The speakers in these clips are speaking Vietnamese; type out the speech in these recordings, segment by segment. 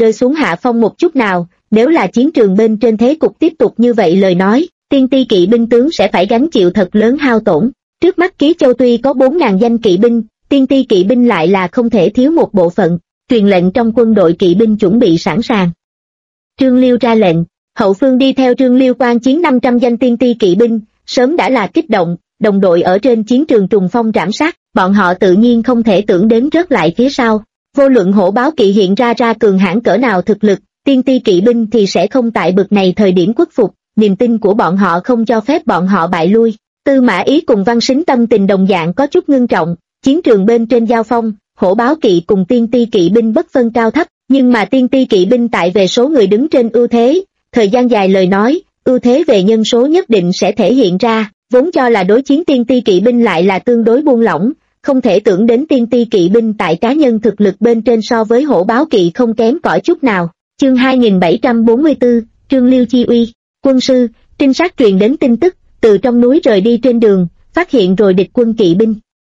rơi xuống hạ phong một chút nào. Nếu là chiến trường bên trên thế cục tiếp tục như vậy lời nói, tiên ti kỵ binh tướng sẽ phải gánh chịu thật lớn hao tổn. Trước mắt Ký Châu tuy có 4.000 danh kỵ binh, tiên ti kỵ binh lại là không thể thiếu một bộ phận. Truyền lệnh trong quân đội kỵ binh chuẩn bị sẵn sàng. Trương Liêu ra lệnh, hậu phương đi theo Trương Liêu quan chiến 500 danh tiên ti kỵ binh, sớm đã là kích động, đồng đội ở trên chiến trường trùng phong trảm sát, bọn họ tự nhiên không thể tưởng đến rớt lại phía sau. Vô luận hổ báo kỵ hiện ra cường hãn cỡ nào thực lực, tiên ti kỵ binh thì sẽ không tại bực này thời điểm khuất phục, niềm tin của bọn họ không cho phép bọn họ bại lui. Tư Mã Ý cùng Văn Sính tâm tình đồng dạng có chút ngưng trọng, chiến trường bên trên giao phong, hổ báo kỵ cùng tiên ti kỵ binh bất phân cao thấp, nhưng mà tiên ti kỵ binh tại về số người đứng trên ưu thế, thời gian dài lời nói, ưu thế về nhân số nhất định sẽ thể hiện ra, vốn cho là đối chiến tiên ti kỵ binh lại là tương đối buông lỏng, không thể tưởng đến tiên ti kỵ binh tại cá nhân thực lực bên trên so với hổ báo kỵ không kém cỏi chút nào. Chương 2744, Trương Liêu chi uy. Quân sư, trinh sát truyền đến tin tức, từ trong núi rời đi trên đường, phát hiện rồi địch quân kỵ binh.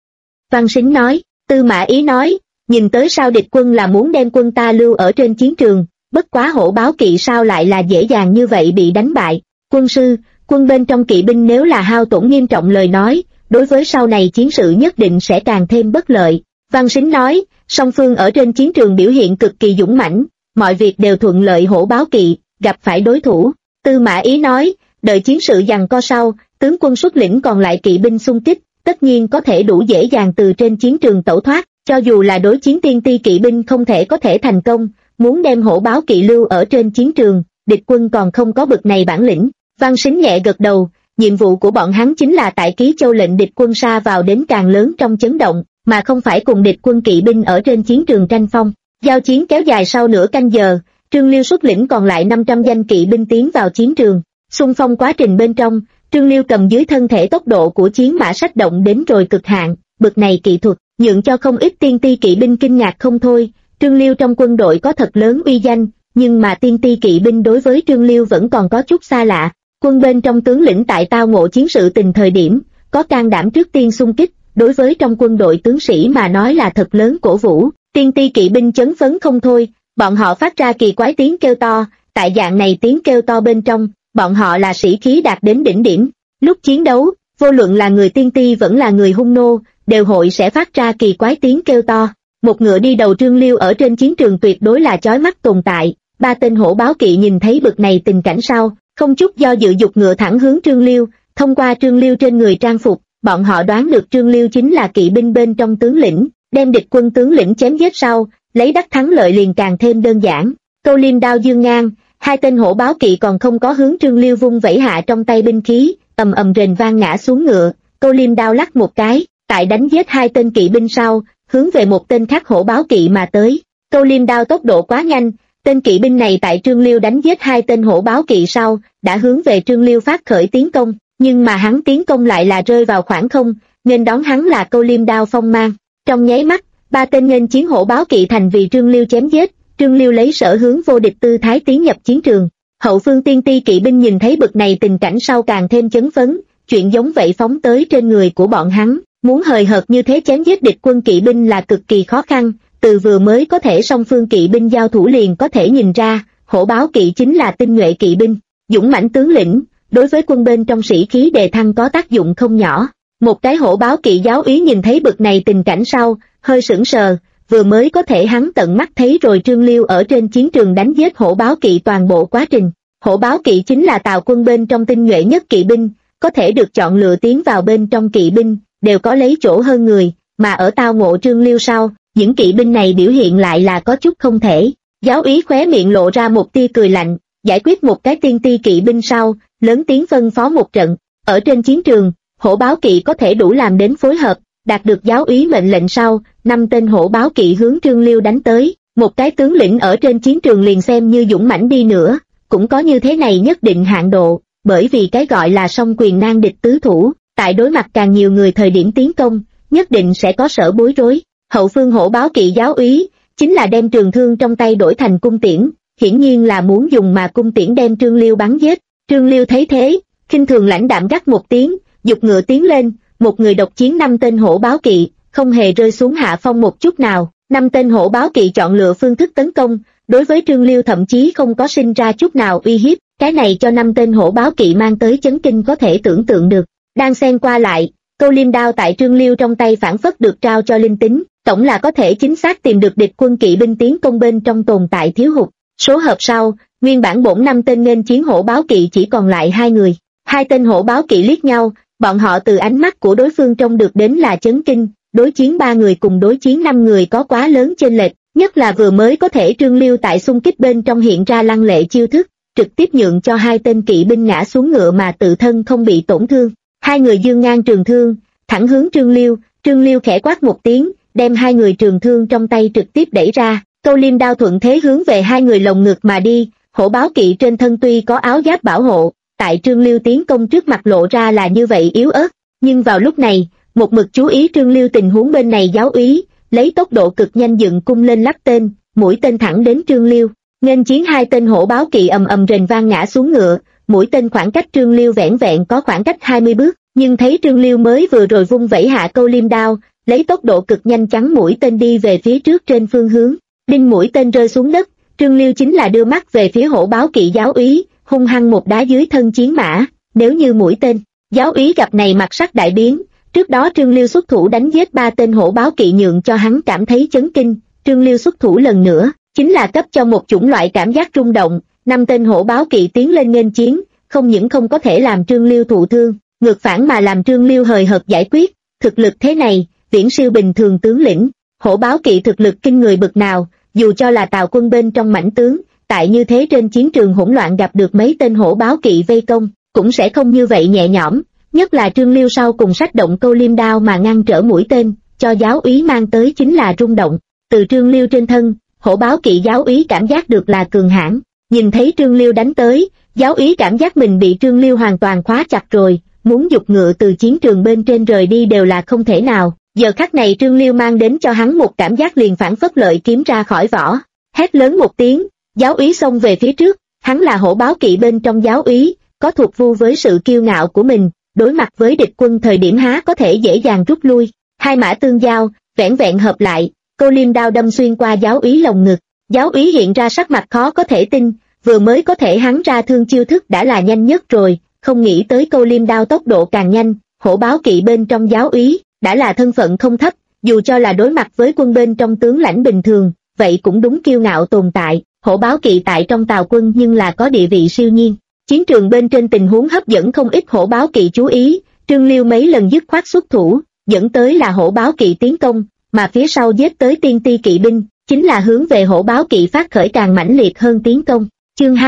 Văn Sính nói, Tư Mã Ý nói, nhìn tới sao địch quân là muốn đem quân ta lưu ở trên chiến trường, bất quá hổ báo kỵ sao lại là dễ dàng như vậy bị đánh bại. Quân sư, quân bên trong kỵ binh nếu là hao tổn nghiêm trọng lời nói, đối với sau này chiến sự nhất định sẽ càng thêm bất lợi. Văn Sính nói, song phương ở trên chiến trường biểu hiện cực kỳ dũng mãnh, mọi việc đều thuận lợi hổ báo kỵ, gặp phải đối thủ. Tư Mã Ý nói, đợi chiến sự giằng co sau, tướng quân xuất lĩnh còn lại kỵ binh xung kích, tất nhiên có thể đủ dễ dàng từ trên chiến trường tẩu thoát, cho dù là đối chiến tiên ti kỵ binh không thể có thể thành công, muốn đem hổ báo kỵ lưu ở trên chiến trường, địch quân còn không có bực này bản lĩnh. Văn Sính nhẹ gật đầu, nhiệm vụ của bọn hắn chính là tại Ký Châu lệnh địch quân sa vào đến càng lớn trong chấn động, mà không phải cùng địch quân kỵ binh ở trên chiến trường tranh phong. Giao chiến kéo dài sau nửa canh giờ, Trương Liêu xuất lĩnh còn lại 500 danh kỵ binh tiến vào chiến trường. Xung phong quá trình bên trong, Trương Liêu cầm dưới thân thể tốc độ của chiến mã sách động đến rồi cực hạn, bực này kỹ thuật, nhượng cho không ít tiên ti kỵ binh kinh ngạc không thôi. Trương Liêu trong quân đội có thật lớn uy danh, nhưng mà tiên ti kỵ binh đối với Trương Liêu vẫn còn có chút xa lạ. Quân bên trong tướng lĩnh tại tao ngộ chiến sự tình thời điểm, có can đảm trước tiên xung kích, đối với trong quân đội tướng sĩ mà nói là thật lớn cổ vũ. Tiên ti kỵ binh chấn phấn không thôi, bọn họ phát ra kỳ quái tiếng kêu to, tại dạng này tiếng kêu to bên trong, bọn họ là sĩ khí đạt đến đỉnh điểm. Lúc chiến đấu, vô luận là người tiên ti vẫn là người hung nô, đều hội sẽ phát ra kỳ quái tiếng kêu to. Một ngựa đi đầu Trương Liêu ở trên chiến trường tuyệt đối là chói mắt tồn tại. Ba tên hổ báo kỵ nhìn thấy bực này tình cảnh sau, không chút do dự giục ngựa thẳng hướng Trương Liêu. Thông qua Trương Liêu trên người trang phục, bọn họ đoán được Trương Liêu chính là kỵ binh bên trong tướng lĩnh, đem địch quân tướng lĩnh chém giết sau, lấy đắc thắng lợi liền càng thêm đơn giản. Câu liêm đao dương ngang, hai tên hổ báo kỵ còn không có hướng Trương Liêu vung vẩy hạ trong tay binh khí, ầm ầm rền vang ngã xuống ngựa. Câu liêm đao lắc một cái, tại đánh giết hai tên kỵ binh sau, hướng về một tên khác hổ báo kỵ mà tới. Câu liêm đao tốc độ quá nhanh, tên kỵ binh này tại Trương Liêu đánh giết hai tên hổ báo kỵ sau, đã hướng về Trương Liêu phát khởi tiến công, nhưng mà hắn tiến công lại là rơi vào khoảng không, nên đón hắn là câu liêm đao phong mang. Trong nháy mắt, ba tên nghênh chiến hổ báo kỵ thành vì Trương Liêu chém giết. Trương Liêu lấy sở hướng vô địch tư thái tiến nhập chiến trường. Hậu phương tiên ti kỵ binh nhìn thấy bực này tình cảnh sau càng thêm chấn phấn, chuyện giống vậy phóng tới trên người của bọn hắn, muốn hời hợt như thế chém giết địch quân kỵ binh là cực kỳ khó khăn. Từ vừa mới có thể song phương kỵ binh giao thủ liền có thể nhìn ra, hổ báo kỵ chính là tinh nhuệ kỵ binh, dũng mãnh tướng lĩnh, đối với quân bên trong sĩ khí đề thăng có tác dụng không nhỏ. Một cái hổ báo kỵ giáo úy nhìn thấy bực này tình cảnh sau, hơi sững sờ, vừa mới có thể hắn tận mắt thấy rồi Trương Liêu ở trên chiến trường đánh giết hổ báo kỵ toàn bộ quá trình. Hổ báo kỵ chính là Tào quân bên trong tinh nhuệ nhất kỵ binh, có thể được chọn lựa tiến vào bên trong kỵ binh, đều có lấy chỗ hơn người, mà ở tao ngộ Trương Liêu sau, những kỵ binh này biểu hiện lại là có chút không thể. Giáo úy khóe miệng lộ ra một tia cười lạnh, giải quyết một cái tiên ti kỵ binh sau, lớn tiếng phân phó một trận. Ở trên chiến trường, hổ báo kỵ có thể đủ làm đến phối hợp, đạt được giáo úy mệnh lệnh sau, 5 tên hổ báo kỵ hướng Trương Liêu đánh tới. Một cái tướng lĩnh ở trên chiến trường liền xem như dũng mãnh đi nữa, cũng có như thế này nhất định hạn độ, bởi vì cái gọi là song quyền nan địch tứ thủ, tại đối mặt càng nhiều người thời điểm tiến công, nhất định sẽ có sở bối rối. Hậu phương hổ báo kỵ giáo úy, chính là đem trường thương trong tay đổi thành cung tiễn, hiển nhiên là muốn dùng mà cung tiễn đem Trương Liêu bắn giết. Trương Liêu thấy thế, khinh thường lãnh đạm gắt một tiếng, giục ngựa tiến lên, một người độc chiến 5 tên hổ báo kỵ, không hề rơi xuống hạ phong một chút nào. 5 tên hổ báo kỵ chọn lựa phương thức tấn công, đối với Trương Liêu thậm chí không có sinh ra chút nào uy hiếp, cái này cho 5 tên hổ báo kỵ mang tới chấn kinh có thể tưởng tượng được. Đang xen qua lại, câu liêm đao tại Trương Liêu trong tay phản phất được trao cho linh tính, tổng là có thể chính xác tìm được địch quân kỵ binh tiến công bên trong tồn tại thiếu hụt. Số hợp sau, nguyên bản bổn 5 tên nên chiến hổ báo kỵ chỉ còn lại 2 người. 2 tên hổ báo kỵ liếc nhau, bọn họ từ ánh mắt của đối phương trông được đến là chấn kinh, đối chiến 3 người cùng đối chiến 5 người có quá lớn chênh lệch, nhất là vừa mới có thể Trương Liêu tại xung kích bên trong hiện ra lăng lệ chiêu thức, trực tiếp nhượng cho 2 tên kỵ binh ngã xuống ngựa mà tự thân không bị tổn thương. 2 người giương ngang trường thương, thẳng hướng Trương Liêu khẽ quát một tiếng, đem 2 người trường thương trong tay trực tiếp đẩy ra, câu liêm đao thuận thế hướng về 2 người lồng ngực mà đi. Hổ báo kỵ trên thân tuy có áo giáp bảo hộ, tại Trương Liêu tiến công trước mặt lộ ra là như vậy yếu ớt, nhưng vào lúc này, một mực chú ý Trương Liêu tình huống bên này giáo úy, lấy tốc độ cực nhanh dựng cung lên lắp tên, mũi tên thẳng đến Trương Liêu, nghênh chiến 2 tên hổ báo kỵ ầm ầm rền vang ngã xuống ngựa, mũi tên khoảng cách Trương Liêu vẻn vẹn có khoảng cách 20 bước, nhưng thấy Trương Liêu mới vừa rồi vung vẩy hạ câu liêm đao, lấy tốc độ cực nhanh chắn mũi tên đi về phía trước trên phương hướng, đinh mũi tên rơi xuống đất. Trương Liêu chính là đưa mắt về phía hổ báo kỵ giáo úy, hung hăng một đá dưới thân chiến mã, nếu như mũi tên. Giáo úy gặp này mặt sắc đại biến, trước đó Trương Liêu xuất thủ đánh giết 3 tên hổ báo kỵ nhượng cho hắn cảm thấy chấn kinh, Trương Liêu xuất thủ lần nữa, chính là cấp cho một chủng loại cảm giác rung động, 5 tên hổ báo kỵ tiến lên nghênh chiến, không những không có thể làm Trương Liêu thụ thương, ngược phản mà làm Trương Liêu hời hợt giải quyết, thực lực thế này, viễn siêu bình thường tướng lĩnh, hổ báo kỵ thực lực kinh người bực nào. Dù cho là Tào quân bên trong mãnh tướng, tại như thế trên chiến trường hỗn loạn gặp được mấy tên hổ báo kỵ vây công, cũng sẽ không như vậy nhẹ nhõm, nhất là Trương Liêu sau cùng sách động câu liêm đao mà ngăn trở mũi tên, cho giáo úy mang tới chính là rung động. Từ Trương Liêu trên thân, hổ báo kỵ giáo úy cảm giác được là cường hãn, nhìn thấy Trương Liêu đánh tới, giáo úy cảm giác mình bị Trương Liêu hoàn toàn khóa chặt rồi, muốn giục ngựa từ chiến trường bên trên rời đi đều là không thể nào. Giờ khắc này Trương Liêu mang đến cho hắn một cảm giác liền phản phất lợi kiếm ra khỏi vỏ, hét lớn một tiếng, giáo úy xông về phía trước, hắn là hổ báo kỵ bên trong giáo úy, có thuộc vu với sự kiêu ngạo của mình, đối mặt với địch quân thời điểm há có thể dễ dàng rút lui, 2 mã tương giao, vẻn vẹn hợp lại, câu liêm đao đâm xuyên qua giáo úy lồng ngực, giáo úy hiện ra sắc mặt khó có thể tin, vừa mới có thể hắn ra thương chiêu thức đã là nhanh nhất rồi, không nghĩ tới câu liêm đao tốc độ càng nhanh, hổ báo kỵ bên trong giáo úy đã là thân phận không thấp, dù cho là đối mặt với quân bên trong tướng lãnh bình thường, vậy cũng đúng kiêu ngạo tồn tại, hổ báo kỵ tại trong Tào quân nhưng là có địa vị siêu nhiên. Chiến trường bên trên tình huống hấp dẫn không ít hổ báo kỵ chú ý, Trương Liêu mấy lần dứt khoát xuất thủ, dẫn tới là hổ báo kỵ tiến công, mà phía sau giết tới tiên ti kỵ binh, chính là hướng về hổ báo kỵ phát khởi càng mãnh liệt hơn tiến công. Chương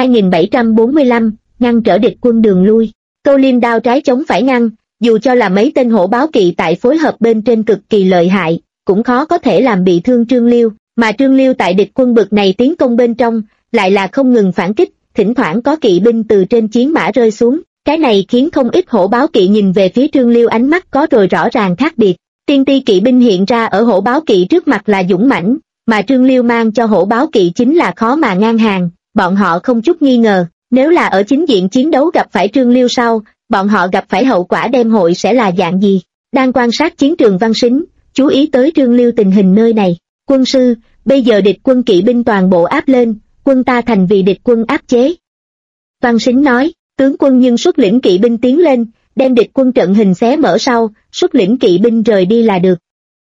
2745, ngăn trở địch quân đường lui, câu liêm đao trái chống phải ngăn. Dù cho là mấy tên hổ báo kỵ tại phối hợp bên trên cực kỳ lợi hại, cũng khó có thể làm bị thương Trương Liêu, mà Trương Liêu tại địch quân bực này tiến công bên trong, lại là không ngừng phản kích, thỉnh thoảng có kỵ binh từ trên chiến mã rơi xuống, cái này khiến không ít hổ báo kỵ nhìn về phía Trương Liêu ánh mắt có rồi rõ ràng khác biệt. Tiên ti kỵ binh hiện ra ở hổ báo kỵ trước mặt là dũng mãnh, mà Trương Liêu mang cho hổ báo kỵ chính là khó mà ngang hàng, bọn họ không chút nghi ngờ, nếu là ở chính diện chiến đấu gặp phải Trương Liêu sau, bọn họ gặp phải hậu quả đem hội sẽ là dạng gì. Đang quan sát chiến trường Văn Sính, chú ý tới Trương Liêu tình hình nơi này. Quân sư, bây giờ địch quân kỵ binh toàn bộ áp lên, quân ta thành vì địch quân áp chế. Văn Sính nói, tướng quân nhưng xuất lĩnh kỵ binh tiến lên, đem địch quân trận hình xé mở sau, xuất lĩnh kỵ binh rời đi là được.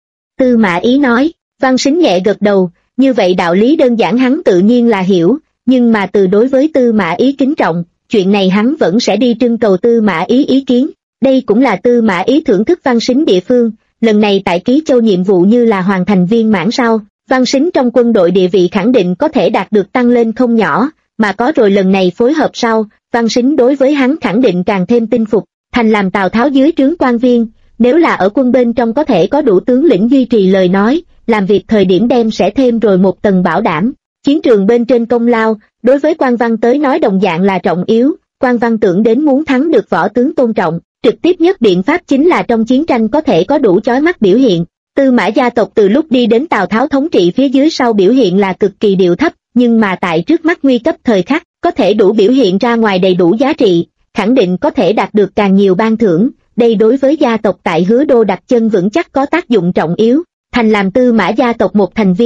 Tư Mã Ý nói, Văn Sính nhẹ gật đầu, như vậy đạo lý đơn giản hắn tự nhiên là hiểu, nhưng mà từ đối với Tư Mã Ý kính trọng, chuyện này hắn vẫn sẽ đi trưng cầu Tư Mã Ý ý kiến. Đây cũng là Tư Mã Ý thưởng thức Văn Sính địa phương, lần này tại Ký Châu nhiệm vụ như là hoàn thành viên mãn sau, Văn Sính trong quân đội địa vị khẳng định có thể đạt được tăng lên không nhỏ, mà có rồi lần này phối hợp sau, Văn Sính đối với hắn khẳng định càng thêm tin phục, thành làm Tào Tháo dưới trướng quan viên, nếu là ở quân bên trong có thể có đủ tướng lĩnh duy trì lời nói, làm việc thời điểm đem sẽ thêm rồi một tầng bảo đảm. Chiến trường bên trên công lao, đối với quan văn tới nói đồng dạng là trọng yếu, quan văn tưởng đến muốn thắng được võ tướng tôn trọng, trực tiếp nhất biện pháp chính là trong chiến tranh có thể có đủ chói mắt biểu hiện. Tư Mã gia tộc từ lúc đi đến Tào Tháo thống trị phía dưới sau biểu hiện là cực kỳ điệu thấp, nhưng mà tại trước mắt nguy cấp thời khắc, có thể đủ biểu hiện ra ngoài đầy đủ giá trị, khẳng định có thể đạt được càng nhiều ban thưởng, đây đối với gia tộc tại Hứa Đô đặt chân vững chắc có tác dụng trọng yếu. Thành làm Tư Mã gia tộc một thành viên,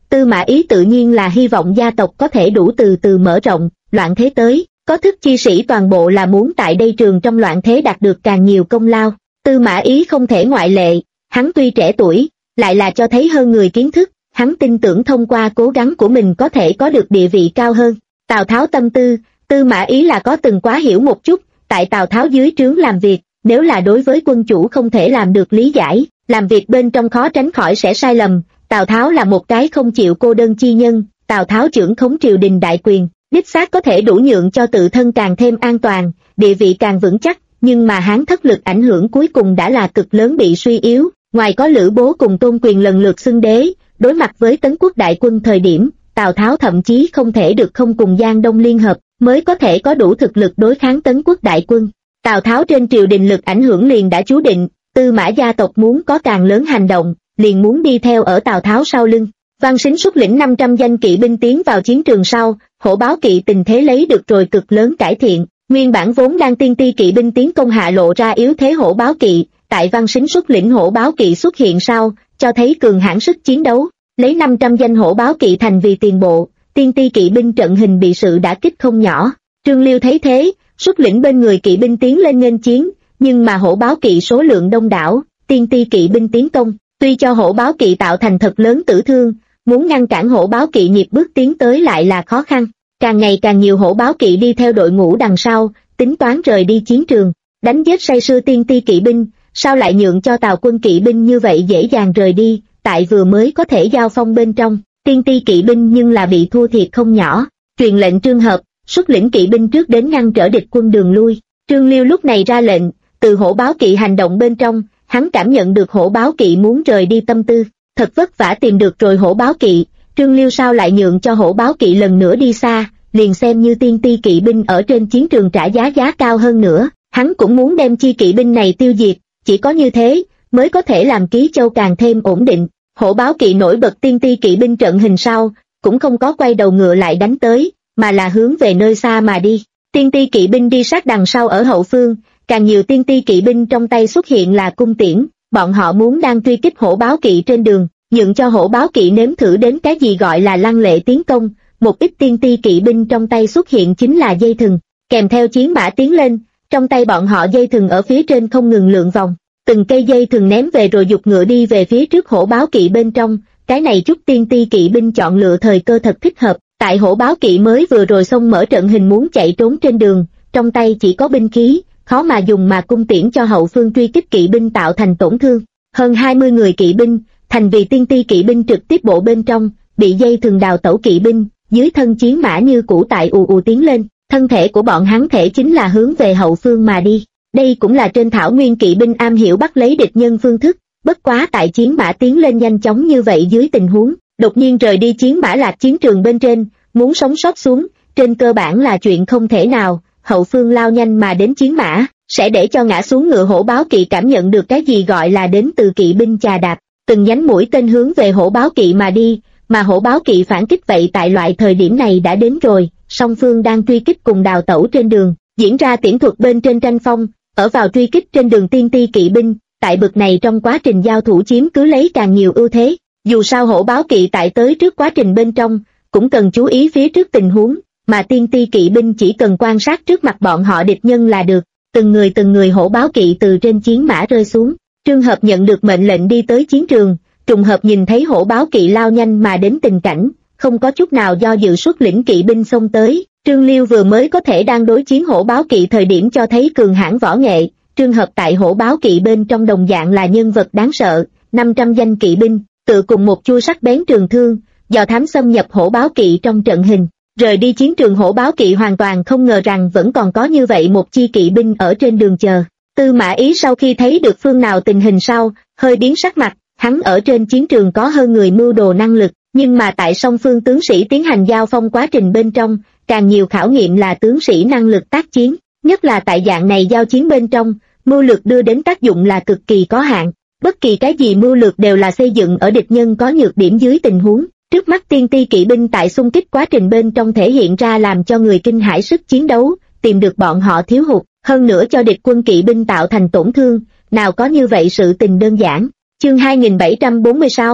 Tư Mã Ý tự nhiên là hy vọng gia tộc có thể đủ từ từ mở rộng, loạn thế tới, có thức chi sĩ toàn bộ là muốn tại đây trường trong loạn thế đạt được càng nhiều công lao. Tư Mã Ý không thể ngoại lệ, hắn tuy trẻ tuổi, lại là cho thấy hơn người kiến thức, hắn tin tưởng thông qua cố gắng của mình có thể có được địa vị cao hơn. Tào Tháo tâm tư, Tư Mã Ý là có từng quá hiểu một chút, tại Tào Tháo dưới trướng làm việc, nếu là đối với quân chủ không thể làm được lý giải, làm việc bên trong khó tránh khỏi sẽ sai lầm. Tào Tháo là một cái không chịu cô đơn chi nhân, Tào Tháo trưởng khống triều đình đại quyền, đích xác có thể đủ nhượng cho tự thân càng thêm an toàn, địa vị càng vững chắc, nhưng mà Hán thất lực ảnh hưởng cuối cùng đã là cực lớn bị suy yếu, ngoài có Lữ Bố cùng Tôn Quyền lần lượt xưng đế, đối mặt với Tấn quốc đại quân thời điểm, Tào Tháo thậm chí không thể được không cùng Giang Đông liên hợp, mới có thể có đủ thực lực đối kháng Tấn quốc đại quân. Tào Tháo trên triều đình lực ảnh hưởng liền đã chú định, Tư Mã gia tộc muốn có càng lớn hành động, liền muốn đi theo ở Tào Tháo sau lưng. Văn Sính xuất lĩnh 500 danh kỵ binh tiến vào chiến trường sau, Hổ Báo kỵ tình thế lấy được rồi cực lớn cải thiện, nguyên bản vốn đang tiên ti kỵ binh tiến công hạ lộ ra yếu thế Hổ Báo kỵ, tại Văn Sính xuất lĩnh Hổ Báo kỵ xuất hiện sau, cho thấy cường hãn sức chiến đấu, lấy 500 danh Hổ Báo kỵ thành vì tiền bộ, tiên ti kỵ binh trận hình bị sự đả kích không nhỏ. Trương Liêu thấy thế, xuất lĩnh bên người kỵ binh tiến lên nghênh chiến, nhưng mà Hổ Báo kỵ số lượng đông đảo, tiên ti kỵ binh tiến công, tuy cho Hổ Báo kỵ tạo thành thật lớn tử thương, muốn ngăn cản Hổ Báo kỵ nhịp bước tiến tới lại là khó khăn. Càng ngày càng nhiều Hổ Báo kỵ đi theo đội ngũ đằng sau, tính toán rời đi chiến trường, đánh giết say sưa tiên ti kỵ binh, sao lại nhượng cho Tào quân kỵ binh như vậy dễ dàng rời đi, tại vừa mới có thể giao phong bên trong, tiên ti kỵ binh nhưng là bị thua thiệt không nhỏ. Truyền lệnh Trương Hợp, xuất lĩnh kỵ binh trước đến ngăn trở địch quân đường lui. Trương Liêu lúc này ra lệnh, từ Hổ Báo kỵ hành động bên trong, hắn cảm nhận được Hổ Báo kỵ muốn rời đi tâm tư, thật vất vả tìm được rồi Hổ Báo kỵ, Trương Liêu sao lại nhượng cho Hổ Báo kỵ lần nữa đi xa, liền xem như tiên ti kỵ binh ở trên chiến trường trả giá cao hơn nữa, hắn cũng muốn đem chi kỵ binh này tiêu diệt, chỉ có như thế, mới có thể làm Ký Châu càng thêm ổn định. Hổ Báo kỵ nổi bật tiên ti kỵ binh trận hình sau, cũng không có quay đầu ngựa lại đánh tới, mà là hướng về nơi xa mà đi. Tiên ti kỵ binh đi sát đằng sau ở hậu phương, càng nhiều tiên ti kỵ binh trong tay xuất hiện là cung tiễn, bọn họ muốn đang truy kích Hổ Báo kỵ trên đường, nhượng cho Hổ Báo kỵ nếm thử đến cái gì gọi là lăng lệ tiến công. Một ít tiên ti kỵ binh trong tay xuất hiện chính là dây thừng, kèm theo chiến mã tiến lên, trong tay bọn họ dây thừng ở phía trên không ngừng lượn vòng, từng cây dây thừng ném về rồi giục ngựa đi về phía trước Hổ Báo kỵ bên trong. Cái này chút tiên ti kỵ binh chọn lựa thời cơ thật thích hợp, tại Hổ Báo kỵ mới vừa rồi xông mở trận hình muốn chạy trốn trên đường, trong tay chỉ có binh khí, khó mà dùng mà cung tiễn cho hậu phương truy kích kỵ binh tạo thành tổn thương. Hơn 20 người kỵ binh, thành vì tiên ti kỵ binh trực tiếp bộ bên trong, bị dây thừng đào tẩu kỵ binh, dưới thân chiến mã như cũ tại ù ù tiến lên, thân thể của bọn hắn thể chính là hướng về hậu phương mà đi. Đây cũng là trên thảo nguyên kỵ binh am hiểu bắt lấy địch nhân phương thức, bất quá tại chiến mã tiến lên nhanh chóng như vậy dưới tình huống, đột nhiên rời đi chiến mã lạc chiến trường bên trên, muốn sống sót xuống, trên cơ bản là chuyện không thể nào. Hậu phương lao nhanh mà đến chiến mã, sẽ để cho ngã xuống ngựa Hổ Báo kỵ cảm nhận được cái gì gọi là đến từ kỵ binh chà đạp, từng nhánh mũi tên hướng về Hổ Báo kỵ mà đi, mà Hổ Báo kỵ phản kích vậy tại loại thời điểm này đã đến rồi, song phương đang truy kích cùng đào tẩu trên đường, diễn ra tiễn thuật bên trên tranh phong, ở vào truy kích trên đường tiên ti kỵ binh, tại bực này trong quá trình giao thủ chiếm cứ lấy càng nhiều ưu thế, dù sao Hổ Báo kỵ tại tới trước quá trình bên trong, cũng cần chú ý phía trước tình huống, mà tiên ti kỵ binh chỉ cần quan sát trước mặt bọn họ địch nhân là được. Từng người Hổ Báo kỵ từ trên chiến mã rơi xuống, Trương Hợp nhận được mệnh lệnh đi tới chiến trường, trùng hợp nhìn thấy Hổ Báo kỵ lao nhanh mà đến tình cảnh, không có chút nào do dự xuất lĩnh kỵ binh xông tới. Trương Liêu vừa mới có thể đang đối chiến Hổ Báo kỵ thời điểm cho thấy cường hãn võ nghệ, Trương Hợp tại Hổ Báo kỵ bên trong đồng dạng là nhân vật đáng sợ, 500 danh kỵ binh, tự cùng một chuôi sắc bén trường thương, dò thám xâm nhập Hổ Báo kỵ trong trận hình. Rời đi chiến trường Hổ Báo kỵ hoàn toàn không ngờ rằng vẫn còn có như vậy một chi kỵ binh ở trên đường chờ. Tư Mã Ý sau khi thấy được phương nào tình hình sau, hơi biến sắc mặt, hắn ở trên chiến trường có hơn người mưu đồ năng lực, nhưng mà tại song phương tướng sĩ tiến hành giao phong quá trình bên trong, càng nhiều khảo nghiệm là tướng sĩ năng lực tác chiến, nhất là tại dạng này giao chiến bên trong, mưu lược đưa đến tác dụng là cực kỳ có hạn, bất kỳ cái gì mưu lược đều là xây dựng ở địch nhân có nhược điểm dưới tình huống. Trước mắt tiên ti kỵ binh tại xung kích quá trình bên trong thể hiện ra làm cho người kinh hãi sức chiến đấu, tìm được bọn họ thiếu hụt, hơn nữa cho địch quân kỵ binh tạo thành tổn thương, nào có như vậy sự tình đơn giản. Chương 2746,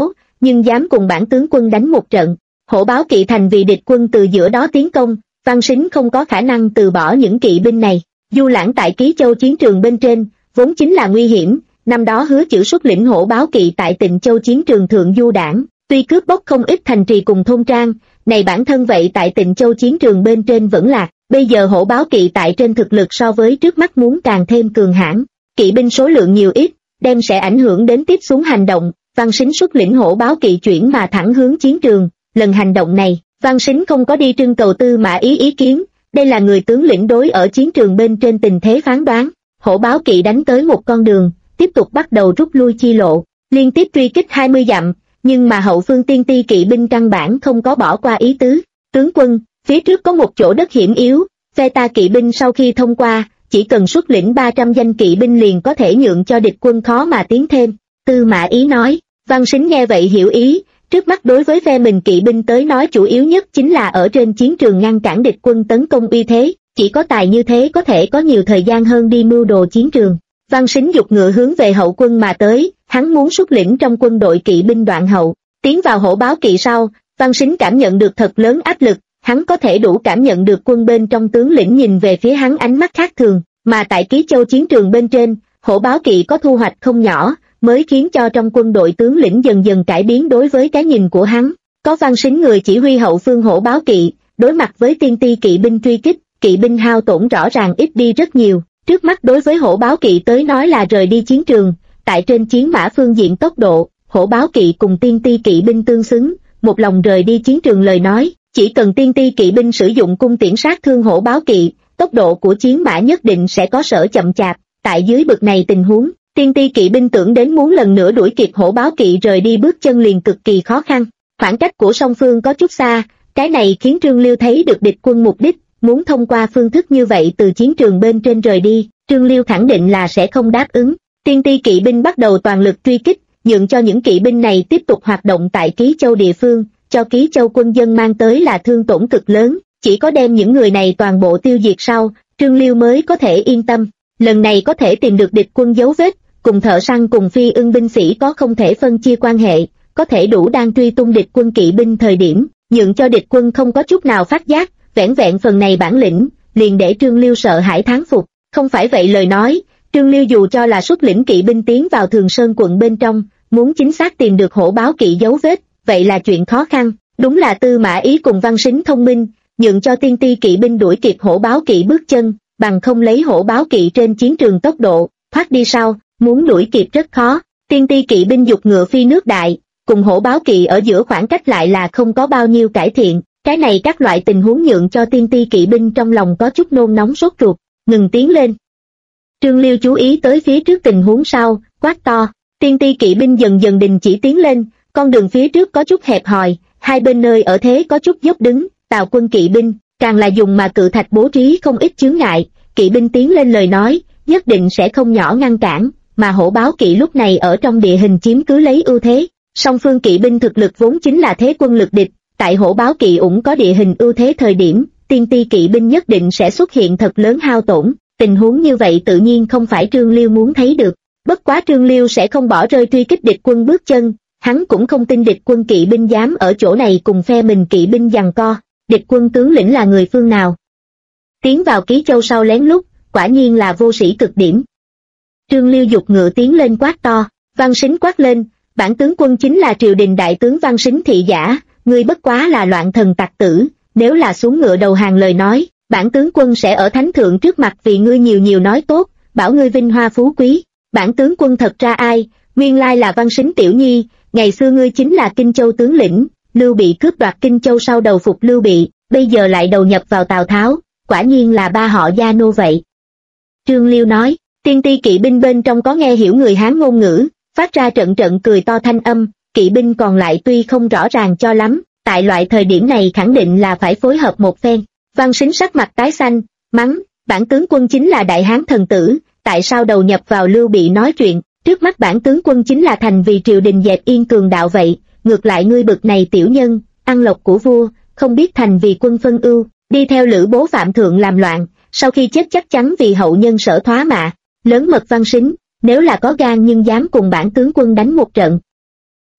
nhưng dám cùng bản tướng quân đánh một trận. Hổ báo kỵ thành vì địch quân từ giữa đó tiến công, Văn Sính không có khả năng từ bỏ những kỵ binh này. Du lãng tại Ký Châu chiến trường bên trên, vốn chính là nguy hiểm, năm đó Hứa Chử xuất lĩnh hổ báo kỵ tại Tịnh Châu chiến trường thượng du đảng, tuy cướp bóc không ít thành trì cùng thôn trang, này bản thân vậy tại Tịnh Châu chiến trường bên trên vẫn lạc, bây giờ hổ báo kỵ tại trên thực lực so với trước mắt muốn càng thêm cường hãn, kỵ binh số lượng nhiều ít, đem sẽ ảnh hưởng đến tiếp xuống hành động. Văn Sính xuất lĩnh hổ báo kỵ chuyển mà thẳng hướng chiến trường, lần hành động này, Văn Sính không có đi trưng cầu Tư Mã Ý ý kiến, đây là người tướng lĩnh đối ở chiến trường bên trên tình thế phán đoán. Hổ báo kỵ đánh tới một con đường, tiếp tục bắt đầu rút lui chi lộ, liên tiếp truy kích 20 dặm, nhưng mà hậu phương Tiên Ti kỵ binh căn bản không có bỏ qua ý tứ. Tướng quân, phía trước có một chỗ đất hiểm yếu, phe ta kỵ binh sau khi thông qua, chỉ cần xuất lĩnh 300 danh kỵ binh liền có thể nhượng cho địch quân khó mà tiến thêm. Tư Mã Ý nói. Văn Sính nghe vậy hiểu ý, trước mắt đối với phe mình kỵ binh tới nói chủ yếu nhất chính là ở trên chiến trường ngăn cản địch quân tấn công uy thế, chỉ có tài như thế có thể có nhiều thời gian hơn đi mưu đồ chiến trường. Văn Sính giục ngựa hướng về hậu quân mà tới, hắn muốn xuất lĩnh trong quân đội kỵ binh đoạn hậu, tiến vào hổ báo kỵ sau, Văn Sính cảm nhận được thật lớn áp lực, hắn có thể đủ cảm nhận được quân bên trong tướng lĩnh nhìn về phía hắn ánh mắt khác thường, mà tại Ký Châu chiến trường bên trên, hổ báo kỵ có thu hoạch không nhỏ, mới khiến cho trong quân đội tướng lĩnh dần dần cải biến đối với cái nhìn của hắn. Có Văn Sính người chỉ huy hậu phương hổ báo kỵ, đối mặt với Tiên Ti kỵ binh truy kích, kỵ binh hao tổn rõ ràng ít đi rất nhiều. Trước mắt đối với hổ báo kỵ tới nói là rời đi chiến trường, tại trên chiến mã phương diện tốc độ, hổ báo kỵ cùng Tiên Ti kỵ binh tương xứng, một lòng rời đi chiến trường lời nói, chỉ cần Tiên Ti kỵ binh sử dụng cung tiễn sát thương hổ báo kỵ, tốc độ của chiến mã nhất định sẽ có sở chậm chạp. Tại dưới bực này tình huống, Tiên Ti kỵ binh tưởng đến muốn lần nữa đuổi kịp hổ báo kỵ rời đi bước chân liền cực kỳ khó khăn. Khoảng cách của song phương có chút xa, cái này khiến Trương Liêu thấy được địch quân mục đích, muốn thông qua phương thức như vậy từ chiến trường bên trên rời đi, Trương Liêu khẳng định là sẽ không đáp ứng. Tiên Ti kỵ binh bắt đầu toàn lực truy kích, nhượng cho những kỵ binh này tiếp tục hoạt động tại Ký Châu địa phương, cho Ký Châu quân dân mang tới là thương tổn cực lớn, chỉ có đem những người này toàn bộ tiêu diệt sau, Trương Liêu mới có thể yên tâm, lần này có thể tìm được địch quân dấu vết, cùng thợ săn cùng phi ưng binh sĩ có không thể phân chia quan hệ, có thể đủ đang truy tung địch quân kỵ binh thời điểm, nhượng cho địch quân không có chút nào phát giác, vẻn vẹn phần này bản lĩnh, liền để Trương Liêu sợ hãi thán phục, không phải vậy lời nói, Trương Liêu dù cho là xuất lĩnh kỵ binh tiến vào Thường Sơn quận bên trong, muốn chính xác tìm được hổ báo kỵ dấu vết, vậy là chuyện khó khăn, đúng là Tư Mã Ý cùng Văn Sính thông minh, nhượng cho Tiên Ti kỵ binh đuổi kịp hổ báo kỵ bước chân, bằng không lấy hổ báo kỵ trên chiến trường tốc độ, thoát đi sau, muốn đuổi kịp rất khó. Tiên Ti kỵ binh giục ngựa phi nước đại, cùng hổ báo kỵ ở giữa khoảng cách lại là không có bao nhiêu cải thiện, cái này các loại tình huống nhượng cho Tiên Ti kỵ binh trong lòng có chút nôn nóng sốt ruột, ngừng tiến lên. Trương Liêu chú ý tới phía trước tình huống sau, quát to, Tiên Ti kỵ binh dần dần đình chỉ tiến lên, con đường phía trước có chút hẹp hòi, hai bên nơi ở thế có chút dốc đứng, Tào quân kỵ binh, càng là dùng mà cự thạch bố trí không ít chướng ngại, kỵ binh tiến lên lời nói, nhất định sẽ không nhỏ ngăn cản, mà hổ báo kỵ lúc này ở trong địa hình chiếm cứ lấy ưu thế, song phương kỵ binh thực lực vốn chính là thế quân lực địch, tại hổ báo kỵ ủng có địa hình ưu thế thời điểm, Tiên Ti kỵ binh nhất định sẽ xuất hiện thật lớn hao tổn, tình huống như vậy tự nhiên không phải Trương Liêu muốn thấy được, bất quá Trương Liêu sẽ không bỏ rơi truy kích địch quân bước chân, hắn cũng không tin địch quân kỵ binh dám ở chỗ này cùng phe mình kỵ binh giằng co, địch quân tướng lĩnh là người phương nào. Tiến vào Ký Châu sau lén lút, quả nhiên là vô sĩ cực điểm. Trương Liêu giục ngựa tiến lên quát to, Văn Sính quát lên, bản tướng quân chính là triều đình đại tướng Văn Sính thị giả, ngươi bất quá là loạn thần tặc tử, nếu là xuống ngựa đầu hàng lời nói, bản tướng quân sẽ ở thánh thượng trước mặt vì ngươi nhiều nhiều nói tốt, bảo ngươi vinh hoa phú quý. Bản tướng quân thật ra ai, nguyên lai là Văn Sính tiểu nhi, ngày xưa ngươi chính là Kinh Châu tướng lĩnh, Lưu Bị cướp đoạt Kinh Châu sau đầu phục Lưu Bị, bây giờ lại đầu nhập vào Tào Tháo, quả nhiên là ba họ gia nô vậy. Trương Liêu nói, Tiên Ti kỵ binh bên trong có nghe hiểu người Hán ngôn ngữ, phát ra trận trận cười to thanh âm, kỵ binh còn lại tuy không rõ ràng cho lắm, tại loại thời điểm này khẳng định là phải phối hợp một phen. Văn Sính sắc mặt tái xanh, mắng, bản tướng quân chính là đại hán thần tử, tại sao đầu nhập vào Lưu Bị nói chuyện, trước mắt bản tướng quân chính là thành vì triều đình dẹp yên cường đạo vậy, ngược lại ngươi bực này tiểu nhân, ăn lộc của vua, không biết thành vì quân phân ưu, đi theo Lữ Bố Phạm Thượng làm loạn, sau khi chết chắc chắn vì hậu nhân sở thoá mạ, lớn mật Văn Sính, nếu là có gan nhưng dám cùng bản tướng quân đánh một trận.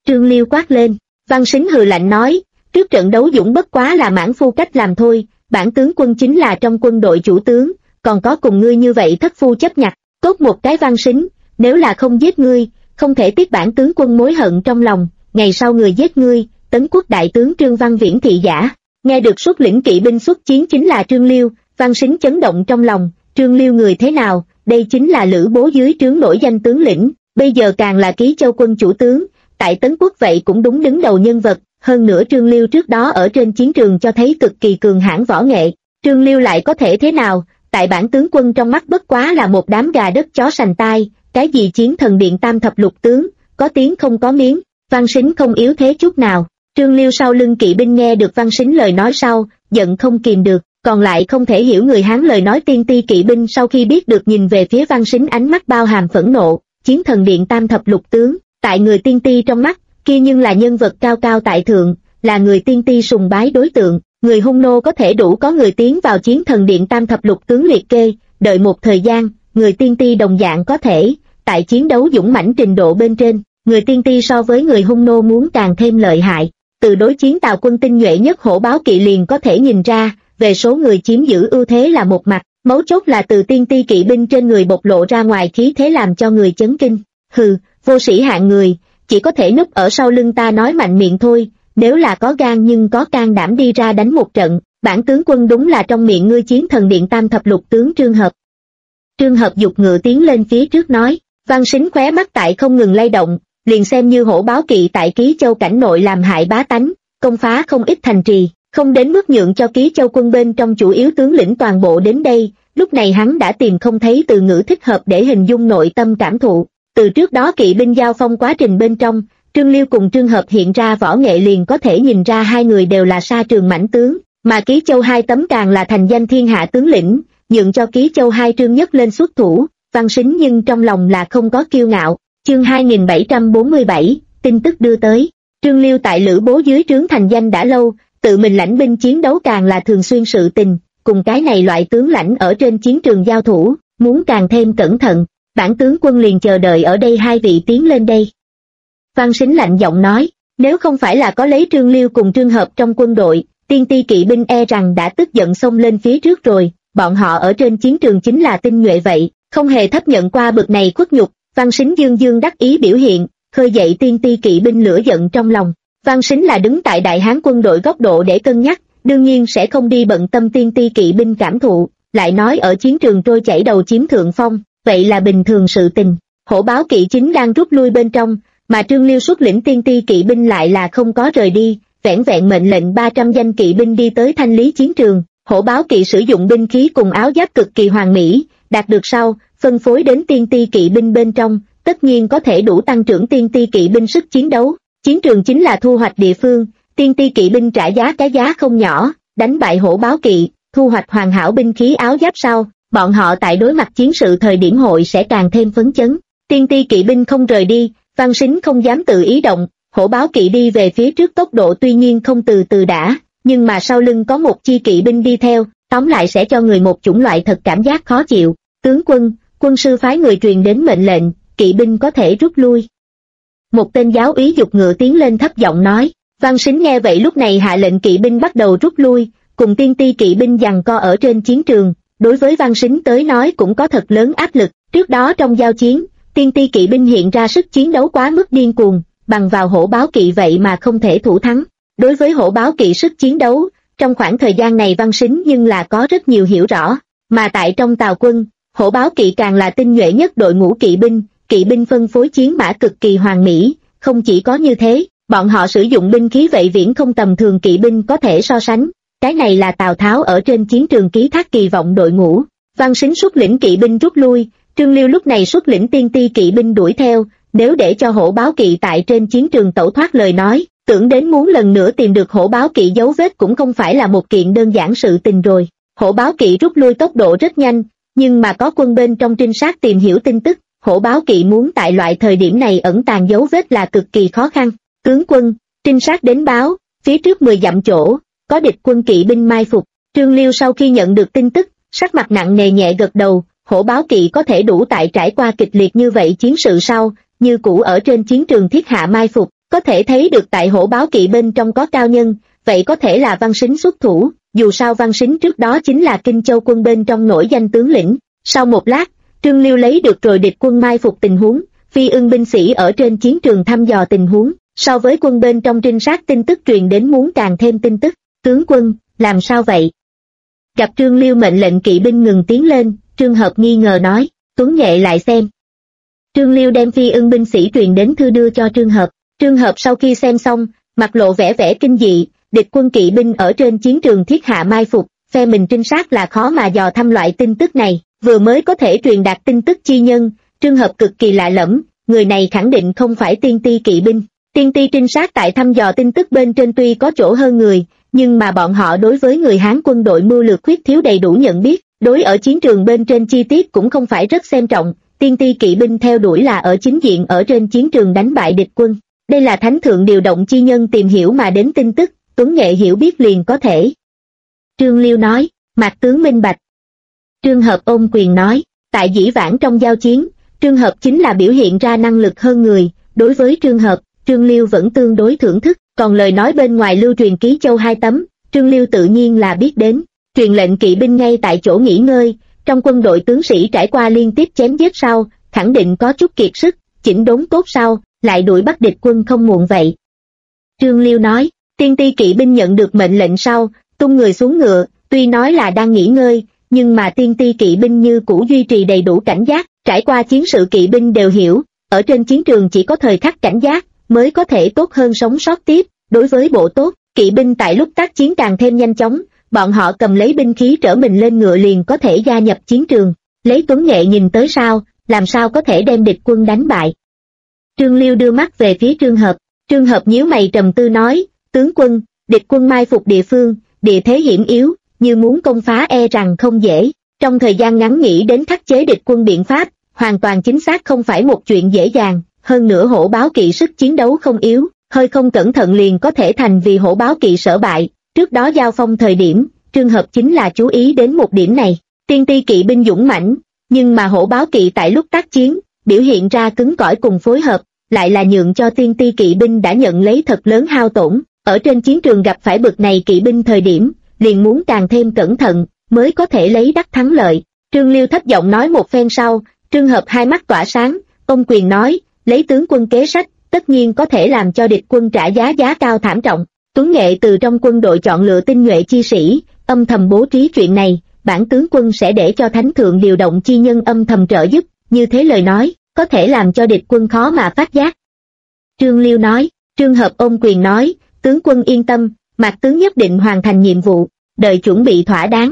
Trương Liêu quát lên. Văn Sính hừ lạnh nói, trước trận đấu dũng bất quá là mãn phu cách làm thôi, bản tướng quân chính là trong quân đội chủ tướng, còn có cùng ngươi như vậy thất phu chấp nhặt, tốt một cái Văn Sính, nếu là không giết ngươi, không thể tiếc bản tướng quân mối hận trong lòng, ngày sau người giết ngươi, Tấn Quốc đại tướng Trương Văn Viễn thị giả. Nghe được xuất lĩnh kỵ binh xuất chiến chính là Trương Liêu, Văn Sính chấn động trong lòng, Trương Liêu người thế nào, đây chính là Lữ Bố dưới trướng nổi danh tướng lĩnh, bây giờ càng là Ký Châu quân chủ tướng, tại Tấn Quốc vậy cũng đúng đứng đầu nhân vật, hơn nữa Trương Liêu trước đó ở trên chiến trường cho thấy cực kỳ cường hãn võ nghệ, Trương Liêu lại có thể thế nào, tại bản tướng quân trong mắt bất quá là một đám gà đất chó sành tai, cái gì chiến thần điện tam thập lục tướng, có tiếng không có miếng, Văn Sính không yếu thế chút nào. Trương Liêu sau lưng kỵ binh nghe được Văn Sính lời nói sau, giận không kìm được, còn lại không thể hiểu người Hán lời nói. Tiên ti kỵ binh sau khi biết được nhìn về phía Văn Sính ánh mắt bao hàm phẫn nộ, chiến thần điện tam thập lục tướng, tại người tiên ti trong mắt, kia nhưng là nhân vật cao cao tại thượng, là người tiên ti sùng bái đối tượng, người Hung nô có thể đủ có người tiến vào chiến thần điện tam thập lục tướng liệt kê, đợi một thời gian, người tiên ti đồng dạng có thể, tại chiến đấu dũng mãnh trình độ bên trên, người tiên ti so với người Hung nô muốn càng thêm lợi hại. Từ đối chiến Tào quân tinh nhuệ nhất Hổ Báo kỵ liền có thể nhìn ra, về số người chiếm giữ ưu thế là một mặt, mấu chốt là từ tiên ti kỵ binh trên người bộc lộ ra ngoài khí thế làm cho người chấn kinh. Hừ, vô sĩ hạng người, chỉ có thể núp ở sau lưng ta nói mạnh miệng thôi, nếu là có gan nhưng có can đảm đi ra đánh một trận, bản tướng quân đúng là trong miệng ngươi chiến thần điện tam thập lục tướng Trương Hợp. Trương Hợp giục ngựa tiến lên phía trước nói, Văn Sính khóe mắt tại không ngừng lay động, liền xem như Hổ Báo kỵ tại Ký Châu cảnh nội làm hại bá tánh, công phá không ít thành trì, không đến mức nhượng cho Ký Châu quân bên trong chủ yếu tướng lĩnh toàn bộ đến đây, lúc này hắn đã tìm không thấy từ ngữ thích hợp để hình dung nội tâm cảm thụ. Từ trước đó kỵ binh giao phong quá trình bên trong, Trương Liêu cùng Trương Hợp hiện ra võ nghệ liền có thể nhìn ra hai người đều là sa trường mãnh tướng, mà Ký Châu hai tấm càng là thành danh thiên hạ tướng lĩnh, nhượng cho Ký Châu hai Trương nhất lên xuất thủ, Văn Sính nhưng trong lòng là không có kiêu ngạo. Chương 2747, tin tức đưa tới. Trương Liêu tại Lữ Bố dưới trướng thành danh đã lâu, tự mình lãnh binh chiến đấu càng là thường xuyên sự tình, cùng cái này loại tướng lãnh ở trên chiến trường giao thủ, muốn càng thêm cẩn thận, bản tướng quân liền chờ đợi ở đây hai vị tiến lên đây. Văn Sính lạnh giọng nói, nếu không phải là có lấy Trương Liêu cùng Trương Hợp trong quân đội, tiên ti kỵ binh e rằng đã tức giận xông lên phía trước rồi, bọn họ ở trên chiến trường chính là tinh nhuệ vậy, không hề thấp nhận qua bực này khuất nhục. Văn Sính dương dương đắc ý biểu hiện, khơi dậy tiên ti kỵ binh lửa giận trong lòng. Văn Sính là đứng tại Đại Hán quân đội góc độ để cân nhắc, đương nhiên sẽ không đi bận tâm tiên ti kỵ binh cảm thụ, lại nói ở chiến trường trôi chảy đầu chiếm thượng phong, vậy là bình thường sự tình. Hổ Báo kỵ chính đang rút lui bên trong, mà Trương Liêu xuất lĩnh tiên ti kỵ binh lại là không có rời đi, vẻn vẹn mệnh lệnh 300 danh kỵ binh đi tới thanh lý chiến trường. Hổ Báo kỵ sử dụng binh khí cùng áo giáp cực kỳ hoàn mỹ, đạt được sau, phân phối đến tiên ti kỵ binh bên trong, tất nhiên có thể đủ tăng trưởng tiên ti kỵ binh sức chiến đấu. Chiến trường chính là thu hoạch địa phương, tiên ti kỵ binh trả giá cái giá không nhỏ, đánh bại Hổ Báo kỵ, thu hoạch hoàn hảo binh khí áo giáp sau, bọn họ tại đối mặt chiến sự thời điểm hội sẽ càng thêm phấn chấn. Tiên ti kỵ binh không rời đi, Văn Sính không dám tự ý động, Hổ Báo kỵ đi về phía trước tốc độ tuy nhiên không từ từ đã, nhưng mà sau lưng có một chi kỵ binh đi theo, tóm lại sẽ cho người một chủng loại thật cảm giác khó chịu. Tướng quân, quân sư phái người truyền đến mệnh lệnh, kỵ binh có thể rút lui. Một tên giáo úy giục ngựa tiến lên thấp giọng nói. Văn Sính nghe vậy lúc này hạ lệnh kỵ binh bắt đầu rút lui, cùng tiên ti kỵ binh giằng co ở trên chiến trường. Đối với Văn Sính tới nói cũng có thật lớn áp lực. Trước đó trong giao chiến, tiên ti kỵ binh hiện ra sức chiến đấu quá mức điên cuồng, bằng vào Hổ Báo kỵ vậy mà không thể thủ thắng. Đối với Hổ Báo kỵ sức chiến đấu, trong khoảng thời gian này Văn Sính nhưng là có rất nhiều hiểu rõ, mà tại trong Tào quân, Hổ Báo kỵ càng là tinh nhuệ nhất đội ngũ kỵ binh phân phối chiến mã cực kỳ hoàn mỹ, không chỉ có như thế, bọn họ sử dụng binh khí vậy viễn không tầm thường kỵ binh có thể so sánh, cái này là Tào Tháo ở trên chiến trường ký thác kỳ vọng đội ngũ. Văn Sính xuất lĩnh kỵ binh rút lui, Trương Liêu lúc này xuất lĩnh tiên ti kỵ binh đuổi theo, nếu để cho Hổ Báo kỵ tại trên chiến trường tẩu thoát lời nói, tưởng đến muốn lần nữa tìm được Hổ Báo kỵ dấu vết cũng không phải là một kiện đơn giản sự tình rồi. Hổ Báo kỵ rút lui tốc độ rất nhanh, nhưng mà có quân bên trong trinh sát tìm hiểu tin tức, Hổ Báo kỵ muốn tại loại thời điểm này ẩn tàng dấu vết là cực kỳ khó khăn. Tướng quân, trinh sát đến báo, phía trước 10 dặm chỗ, có địch quân kỵ binh mai phục. Trương Liêu sau khi nhận được tin tức, sắc mặt nặng nề nhẹ gật đầu, Hổ Báo kỵ có thể đủ tại trải qua kịch liệt như vậy chiến sự sau, như cũ ở trên chiến trường thiết hạ mai phục, Có thể thấy được tại hổ báo kỵ bên trong có cao nhân, vậy có thể là Văn Sính xuất thủ, dù sao Văn Sính trước đó chính là Kinh Châu quân bên trong nổi danh tướng lĩnh. Sau một lát, Trương Liêu lấy được rồi địch quân mai phục tình huống, phi ưng binh sĩ ở trên chiến trường thăm dò tình huống, so với quân bên trong trinh sát tin tức truyền đến muốn càng thêm tin tức. Tướng quân, làm sao vậy? Gặp Trương Liêu mệnh lệnh kỵ binh ngừng tiến lên, Trương Hợp nghi ngờ nói, Tuấn Nhệ lại xem. Trương Liêu đem phi ưng binh sĩ truyền đến thư đưa cho Trương Hợp. Trương Hợp sau khi xem xong, mặt lộ vẻ kinh dị, địch quân kỵ binh ở trên chiến trường thiết hạ mai phục, phe mình trinh sát là khó mà dò thăm loại tin tức này, vừa mới có thể truyền đạt tin tức chi nhân. Trương Hợp cực kỳ lạ lẫm, người này khẳng định không phải tiên ti kỵ binh. Tiên ti trinh sát tại thăm dò tin tức bên trên tuy có chỗ hơn người, nhưng mà bọn họ đối với người Hán quân đội mưu lược khuyết thiếu đầy đủ nhận biết, đối ở chiến trường bên trên chi tiết cũng không phải rất xem trọng. Tiên ti kỵ binh theo đuổi là ở chính diện ở trên chiến trường đánh bại địch quân. Đây là thánh thượng điều động chi nhân tìm hiểu mà đến tin tức, Tuấn Nghệ hiểu biết liền có thể. Trương Liêu nói, Mạc tướng minh bạch. Trương Hợp ôm quyền nói, tại dĩ vãng trong giao chiến, Trương Hợp chính là biểu hiện ra năng lực hơn người. Đối với Trương Hợp, Trương Liêu vẫn tương đối thưởng thức, còn lời nói bên ngoài lưu truyền ký châu 2 tấm, Trương Liêu tự nhiên là biết đến. Truyền lệnh kỵ binh ngay tại chỗ nghỉ ngơi, trong quân đội tướng sĩ trải qua liên tiếp chém giết sau, khẳng định có chút kiệt sức, chỉnh đốn tốt sau, lại đuổi bắt địch quân không muộn vậy. Trương Liêu nói, tiên ti kỵ binh nhận được mệnh lệnh sau, tung người xuống ngựa, tuy nói là đang nghỉ ngơi, nhưng mà tiên ti kỵ binh như cũ duy trì đầy đủ cảnh giác, trải qua chiến sự kỵ binh đều hiểu, ở trên chiến trường chỉ có thời khắc cảnh giác, mới có thể tốt hơn sống sót tiếp. Đối với bộ tốt, kỵ binh tại lúc tác chiến càng thêm nhanh chóng, bọn họ cầm lấy binh khí trở mình lên ngựa liền có thể gia nhập chiến trường. Lấy Tuấn Nghệ nhìn tới sao, làm sao có thể đem địch quân đánh bại. Trương Liêu đưa mắt về phía Trương Hợp, Trương Hợp nhíu mày trầm tư nói, tướng quân, địch quân mai phục địa phương, địa thế hiểm yếu, như muốn công phá e rằng không dễ. Trong thời gian ngắn nghĩ đến khắc chế địch quân biện pháp, hoàn toàn chính xác không phải một chuyện dễ dàng, hơn nữa hổ báo kỵ sức chiến đấu không yếu, hơi không cẩn thận liền có thể thành vì hổ báo kỵ sở bại. Trước đó giao phong thời điểm, Trương Hợp chính là chú ý đến một điểm này, tiên ti kỵ binh dũng mãnh, nhưng mà hổ báo kỵ tại lúc tác chiến, biểu hiện ra cứng cỏi cùng phối hợp, lại là nhượng cho tiên ti kỵ binh đã nhận lấy thật lớn hao tổn. Ở trên chiến trường gặp phải bực này kỵ binh thời điểm, liền muốn càng thêm cẩn thận, mới có thể lấy đắc thắng lợi. Trương Liêu thấp giọng nói một phen sau, Trương Hợp hai mắt tỏa sáng, ông quyền nói, lấy tướng quân kế sách, tất nhiên có thể làm cho địch quân trả giá cao thảm trọng. Tuấn Nghệ từ trong quân đội chọn lựa tinh nhuệ chi sĩ, âm thầm bố trí chuyện này, bản tướng quân sẽ để cho thánh thượng điều động chi nhân âm thầm trợ giúp, như thế lời nói, có thể làm cho địch quân khó mà phát giác. Trương Liêu nói, Trương Hợp ôm quyền nói, tướng quân yên tâm, Mạc tướng nhất định hoàn thành nhiệm vụ, đợi chuẩn bị thỏa đáng.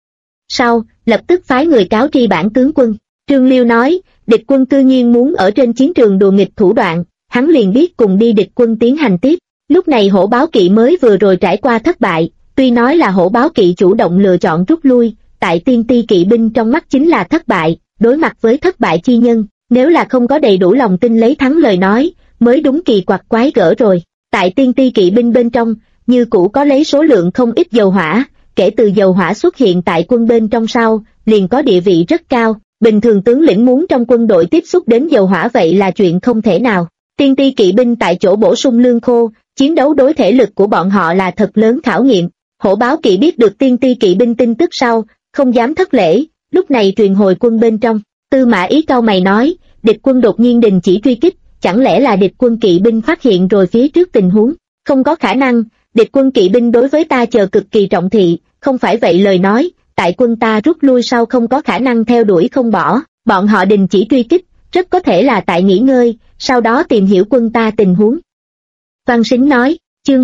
Sau, lập tức phái người cáo tri bản tướng quân. Trương Liêu nói, địch quân tự nhiên muốn ở trên chiến trường đùa nghịch thủ đoạn, hắn liền biết cùng đi địch quân tiến hành tiếp. Lúc này hổ báo kỵ mới vừa rồi trải qua thất bại, tuy nói là hổ báo kỵ chủ động lựa chọn rút lui, tại tiên ti kỵ binh trong mắt chính là thất bại, đối mặt với thất bại chi nhân, nếu là không có đầy đủ lòng tin lấy thắng lời nói, mới đúng kỳ quặc quái gở rồi. Tại tiên ti kỵ binh bên trong, như cũ có lấy số lượng không ít dầu hỏa, kể từ dầu hỏa xuất hiện tại quân bên trong sau, liền có địa vị rất cao, bình thường tướng lĩnh muốn trong quân đội tiếp xúc đến dầu hỏa vậy là chuyện không thể nào. Tiên ti kỵ binh tại chỗ bổ sung lương khô, chiến đấu đối thể lực của bọn họ là thật lớn khảo nghiệm. Hổ báo kỵ biết được tiên ti kỵ binh tin tức sau, không dám thất lễ, lúc này truyền hồi quân bên trong. Tư Mã Ý cau mày nói, địch quân đột nhiên đình chỉ truy kích, chẳng lẽ là địch quân kỵ binh phát hiện rồi phía trước tình huống? Không có khả năng, địch quân kỵ binh đối với ta chờ cực kỳ trọng thị, không phải vậy lời nói, tại quân ta rút lui sau không có khả năng theo đuổi không bỏ, bọn họ đình chỉ truy kích, rất có thể là tại nghỉ ngơi, sau đó tìm hiểu quân ta tình huống. Văn Sính nói, chương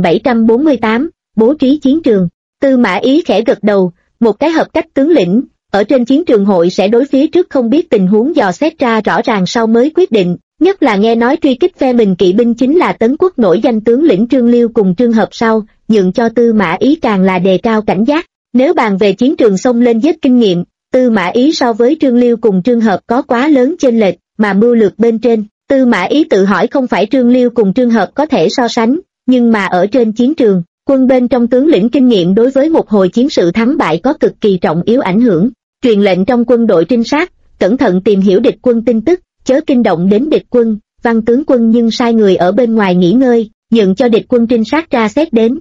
2748, bố trí chiến trường. Tư Mã Ý khẽ gật đầu, một cái hợp cách tướng lĩnh, ở trên chiến trường hội sẽ đối phía trước không biết tình huống dò xét ra rõ ràng sau mới quyết định, nhất là nghe nói truy kích phe mình kỵ binh chính là Tấn Quốc nổi danh tướng lĩnh Trương Liêu cùng Trương Hợp sau, nhượng cho Tư Mã Ý càng là đề cao cảnh giác. Nếu bàn về chiến trường xông lên giết kinh nghiệm, Tư Mã Ý so với Trương Liêu cùng Trương Hợp có quá lớn chênh lệch, mà mưu lược bên trên, Tư Mã Ý tự hỏi không phải Trương Liêu cùng Trương Hợp có thể so sánh, nhưng mà ở trên chiến trường, quân bên trong tướng lĩnh kinh nghiệm đối với một hồi chiến sự thắng bại có cực kỳ trọng yếu ảnh hưởng. Truyền lệnh trong quân đội trinh sát, cẩn thận tìm hiểu địch quân tin tức, chớ kinh động đến địch quân, Văn tướng quân nhưng sai người ở bên ngoài nghỉ ngơi, nhượng cho địch quân trinh sát tra xét đến.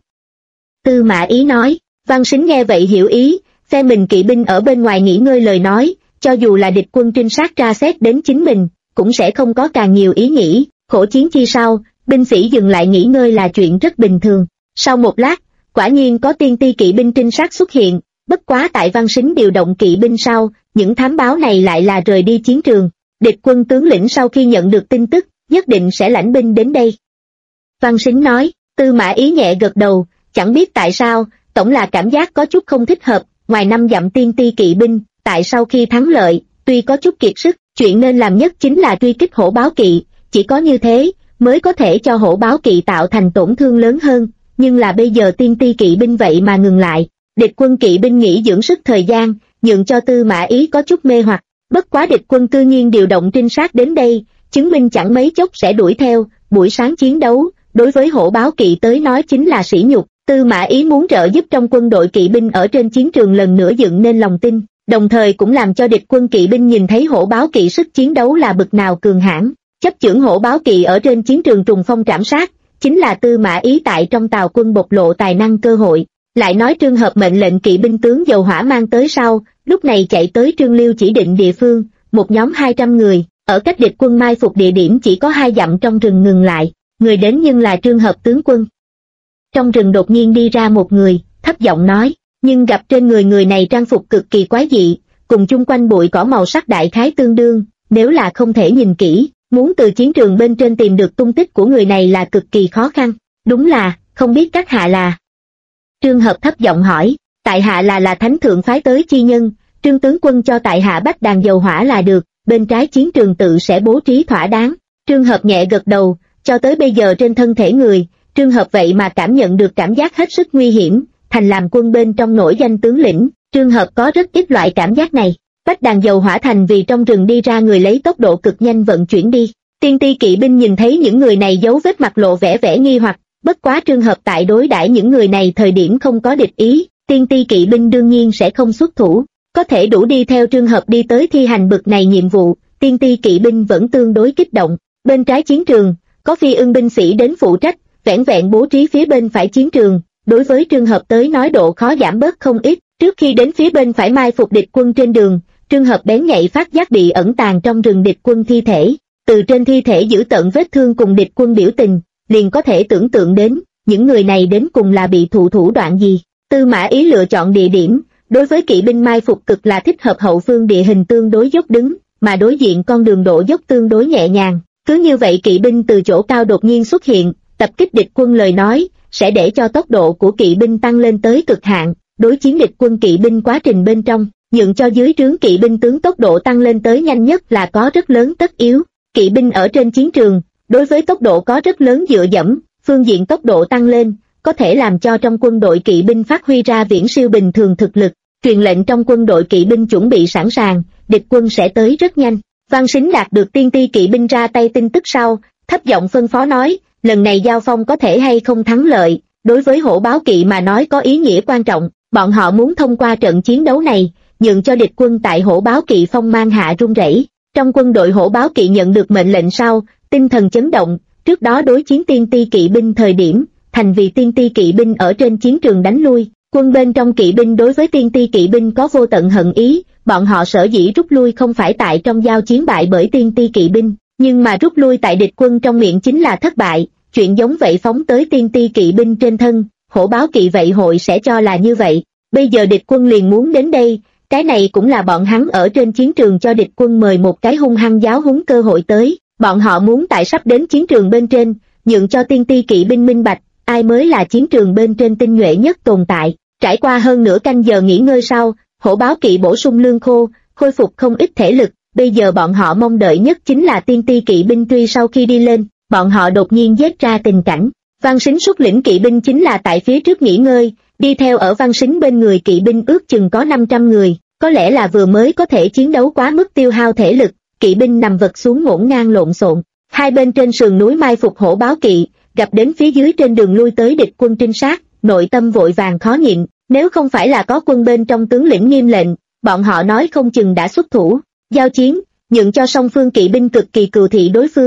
Tư Mã Ý nói. Văn Sính nghe vậy hiểu ý, phe mình kỵ binh ở bên ngoài nghỉ ngơi lời nói, cho dù là địch quân trinh sát tra xét đến chính mình, cũng sẽ không có càng nhiều ý nghĩ, khổ chiến chi sau, binh sĩ dừng lại nghỉ ngơi là chuyện rất bình thường. Sau một lát, quả nhiên có tiên ti kỵ binh trinh sát xuất hiện, bất quá tại Văn Sính điều động kỵ binh sau, những thám báo này lại là rời đi chiến trường. Địch quân tướng lĩnh sau khi nhận được tin tức, nhất định sẽ lãnh binh đến đây. Văn Sính nói. Tư Mã Ý nhẹ gật đầu, chẳng biết tại sao, tổng là cảm giác có chút không thích hợp. Ngoài 5 dặm tiên ti kỵ binh, tại sau khi thắng lợi, tuy có chút kiệt sức, chuyện nên làm nhất chính là truy kích hổ báo kỵ, chỉ có như thế, mới có thể cho hổ báo kỵ tạo thành tổn thương lớn hơn, nhưng là bây giờ tiên ti kỵ binh vậy mà ngừng lại. Địch quân kỵ binh nghỉ dưỡng sức thời gian, nhượng cho Tư Mã Ý có chút mê hoặc, bất quá địch quân cư nhiên điều động trinh sát đến đây, chứng minh chẳng mấy chốc sẽ đuổi theo, buổi sáng chiến đấu, đối với hổ báo kỵ tới nói chính là sỉ nhục. Tư Mã Ý muốn trợ giúp trong quân đội kỵ binh ở trên chiến trường lần nữa dựng nên lòng tin, đồng thời cũng làm cho địch quân kỵ binh nhìn thấy hổ báo kỵ sức chiến đấu là bực nào cường hãn. Chấp chưởng hổ báo kỵ ở trên chiến trường trùng phong trảm sát, chính là Tư Mã Ý tại trong tào quân bộc lộ tài năng cơ hội. Lại nói Trương Hợp mệnh lệnh kỵ binh tướng Dầu Hỏa mang tới sau, lúc này chạy tới Trương Liêu chỉ định địa phương, một nhóm 200 người, ở cách địch quân mai phục địa điểm chỉ có 2 dặm trong rừng ngừng lại, người đến nhưng là Trương Hợp tướng quân. Trong rừng đột nhiên đi ra một người, thấp giọng nói, nhưng gặp trên người này trang phục cực kỳ quái dị, cùng chung quanh bụi cỏ màu sắc đại khái tương đương, nếu là không thể nhìn kỹ, muốn từ chiến trường bên trên tìm được tung tích của người này là cực kỳ khó khăn. Đúng là, không biết các hạ là? Trương Hợp thấp giọng hỏi. Tại hạ là thánh thượng phái tới chi nhân, Trương tướng quân cho tại hạ bách đàn dầu hỏa là được, bên trái chiến trường tự sẽ bố trí thỏa đáng. Trương Hợp nhẹ gật đầu, cho tới bây giờ trên thân thể người, Trương Hợp vậy mà cảm nhận được cảm giác hết sức nguy hiểm, thành làm quân bên trong nổi danh tướng lĩnh, Trương Hợp có rất ít loại cảm giác này. Bách đàn dầu hỏa thành vì trong rừng đi ra người lấy tốc độ cực nhanh vận chuyển đi. Tiên ti kỵ binh nhìn thấy những người này dấu vết mặt lộ vẻ nghi hoặc, bất quá Trương Hợp tại đối đãi những người này thời điểm không có địch ý, tiên ti kỵ binh đương nhiên sẽ không xuất thủ, có thể đủ đi theo Trương Hợp đi tới thi hành bực này nhiệm vụ, tiên ti kỵ binh vẫn tương đối kích động. Bên trái chiến trường, có phi ưng binh sĩ đến phụ trách, vẻn vẹn bố trí phía bên phải chiến trường, đối với Trương Hợp tới nói độ khó giảm bớt không ít. Trước khi đến phía bên phải mai phục địch quân trên đường, Trương Hợp bén nhạy phát giác bị ẩn tàng trong rừng địch quân thi thể, từ trên thi thể giữ tận vết thương cùng địch quân biểu tình, liền có thể tưởng tượng đến, những người này đến cùng là bị thủ đoạn gì. Tư Mã Ý lựa chọn địa điểm, đối với kỵ binh mai phục cực là thích hợp, hậu phương địa hình tương đối dốc đứng, mà đối diện con đường độ dốc tương đối nhẹ nhàng, cứ như vậy kỵ binh từ chỗ cao đột nhiên xuất hiện, tập kích địch quân lời nói, sẽ để cho tốc độ của kỵ binh tăng lên tới cực hạn, đối chiến địch quân kỵ binh quá trình bên trong, nhượng cho dưới trướng kỵ binh tướng tốc độ tăng lên tới nhanh nhất là có rất lớn tất yếu. Kỵ binh ở trên chiến trường, đối với tốc độ có rất lớn dựa dẫm, phương diện tốc độ tăng lên, có thể làm cho trong quân đội kỵ binh phát huy ra viễn siêu bình thường thực lực. Truyền lệnh trong quân đội kỵ binh chuẩn bị sẵn sàng, địch quân sẽ tới rất nhanh. Văn Sính đạt được tiên ti kỵ binh ra tay tin tức sau, thấp giọng phân phó nói, lần này giao phong có thể hay không thắng lợi, đối với hổ báo kỵ mà nói có ý nghĩa quan trọng, bọn họ muốn thông qua trận chiến đấu này, nhượng cho địch quân tại hổ báo kỵ phong mang hạ run rẩy. Trong quân đội hổ báo kỵ nhận được mệnh lệnh sau, tinh thần chấn động, trước đó đối chiến tiên ti kỵ binh thời điểm, thành vì tiên ti kỵ binh ở trên chiến trường đánh lui, quân bên trong kỵ binh đối với tiên ti kỵ binh có vô tận hận ý, bọn họ sở dĩ rút lui không phải tại trong giao chiến bại bởi tiên ti kỵ binh, nhưng mà rút lui tại địch quân trong miệng chính là thất bại, chuyện giống vậy phóng tới tiên ti kỵ binh trên thân, hổ báo kỵ vậy hội sẽ cho là như vậy. Bây giờ địch quân liền muốn đến đây, cái này cũng là bọn hắn ở trên chiến trường cho địch quân mời một cái hung hăng giáo huấn cơ hội tới, bọn họ muốn tại sắp đến chiến trường bên trên, nhượng cho tiên ti kỵ binh minh bạch, ai mới là chiến trường bên trên tinh nhuệ nhất tồn tại. Trải qua hơn nửa canh giờ nghỉ ngơi sau, hổ báo kỵ bổ sung lương khô, khôi phục không ít thể lực, bây giờ bọn họ mong đợi nhất chính là tiên ti kỵ binh truy sau khi đi lên, bọn họ đột nhiên giết ra tình cảnh. Văn Sính xuất lĩnh kỵ binh chính là tại phía trước nghỉ ngơi, đi theo ở Văn Sính bên người kỵ binh ước chừng có 500 người, có lẽ là vừa mới có thể chiến đấu quá mức tiêu hao thể lực, kỵ binh nằm vật xuống ngổn ngang lộn xộn. Hai bên trên sườn núi mai phục hổ báo kỵ, gặp đến phía dưới trên đường lui tới địch quân trinh sát, nội tâm vội vàng khó nhịn, nếu không phải là có quân bên trong tướng lĩnh nghiêm lệnh, bọn họ nói không chừng đã xuất thủ, giao chiến, nhượng cho song phương kỵ binh cực kỳ cừu thị đối phương,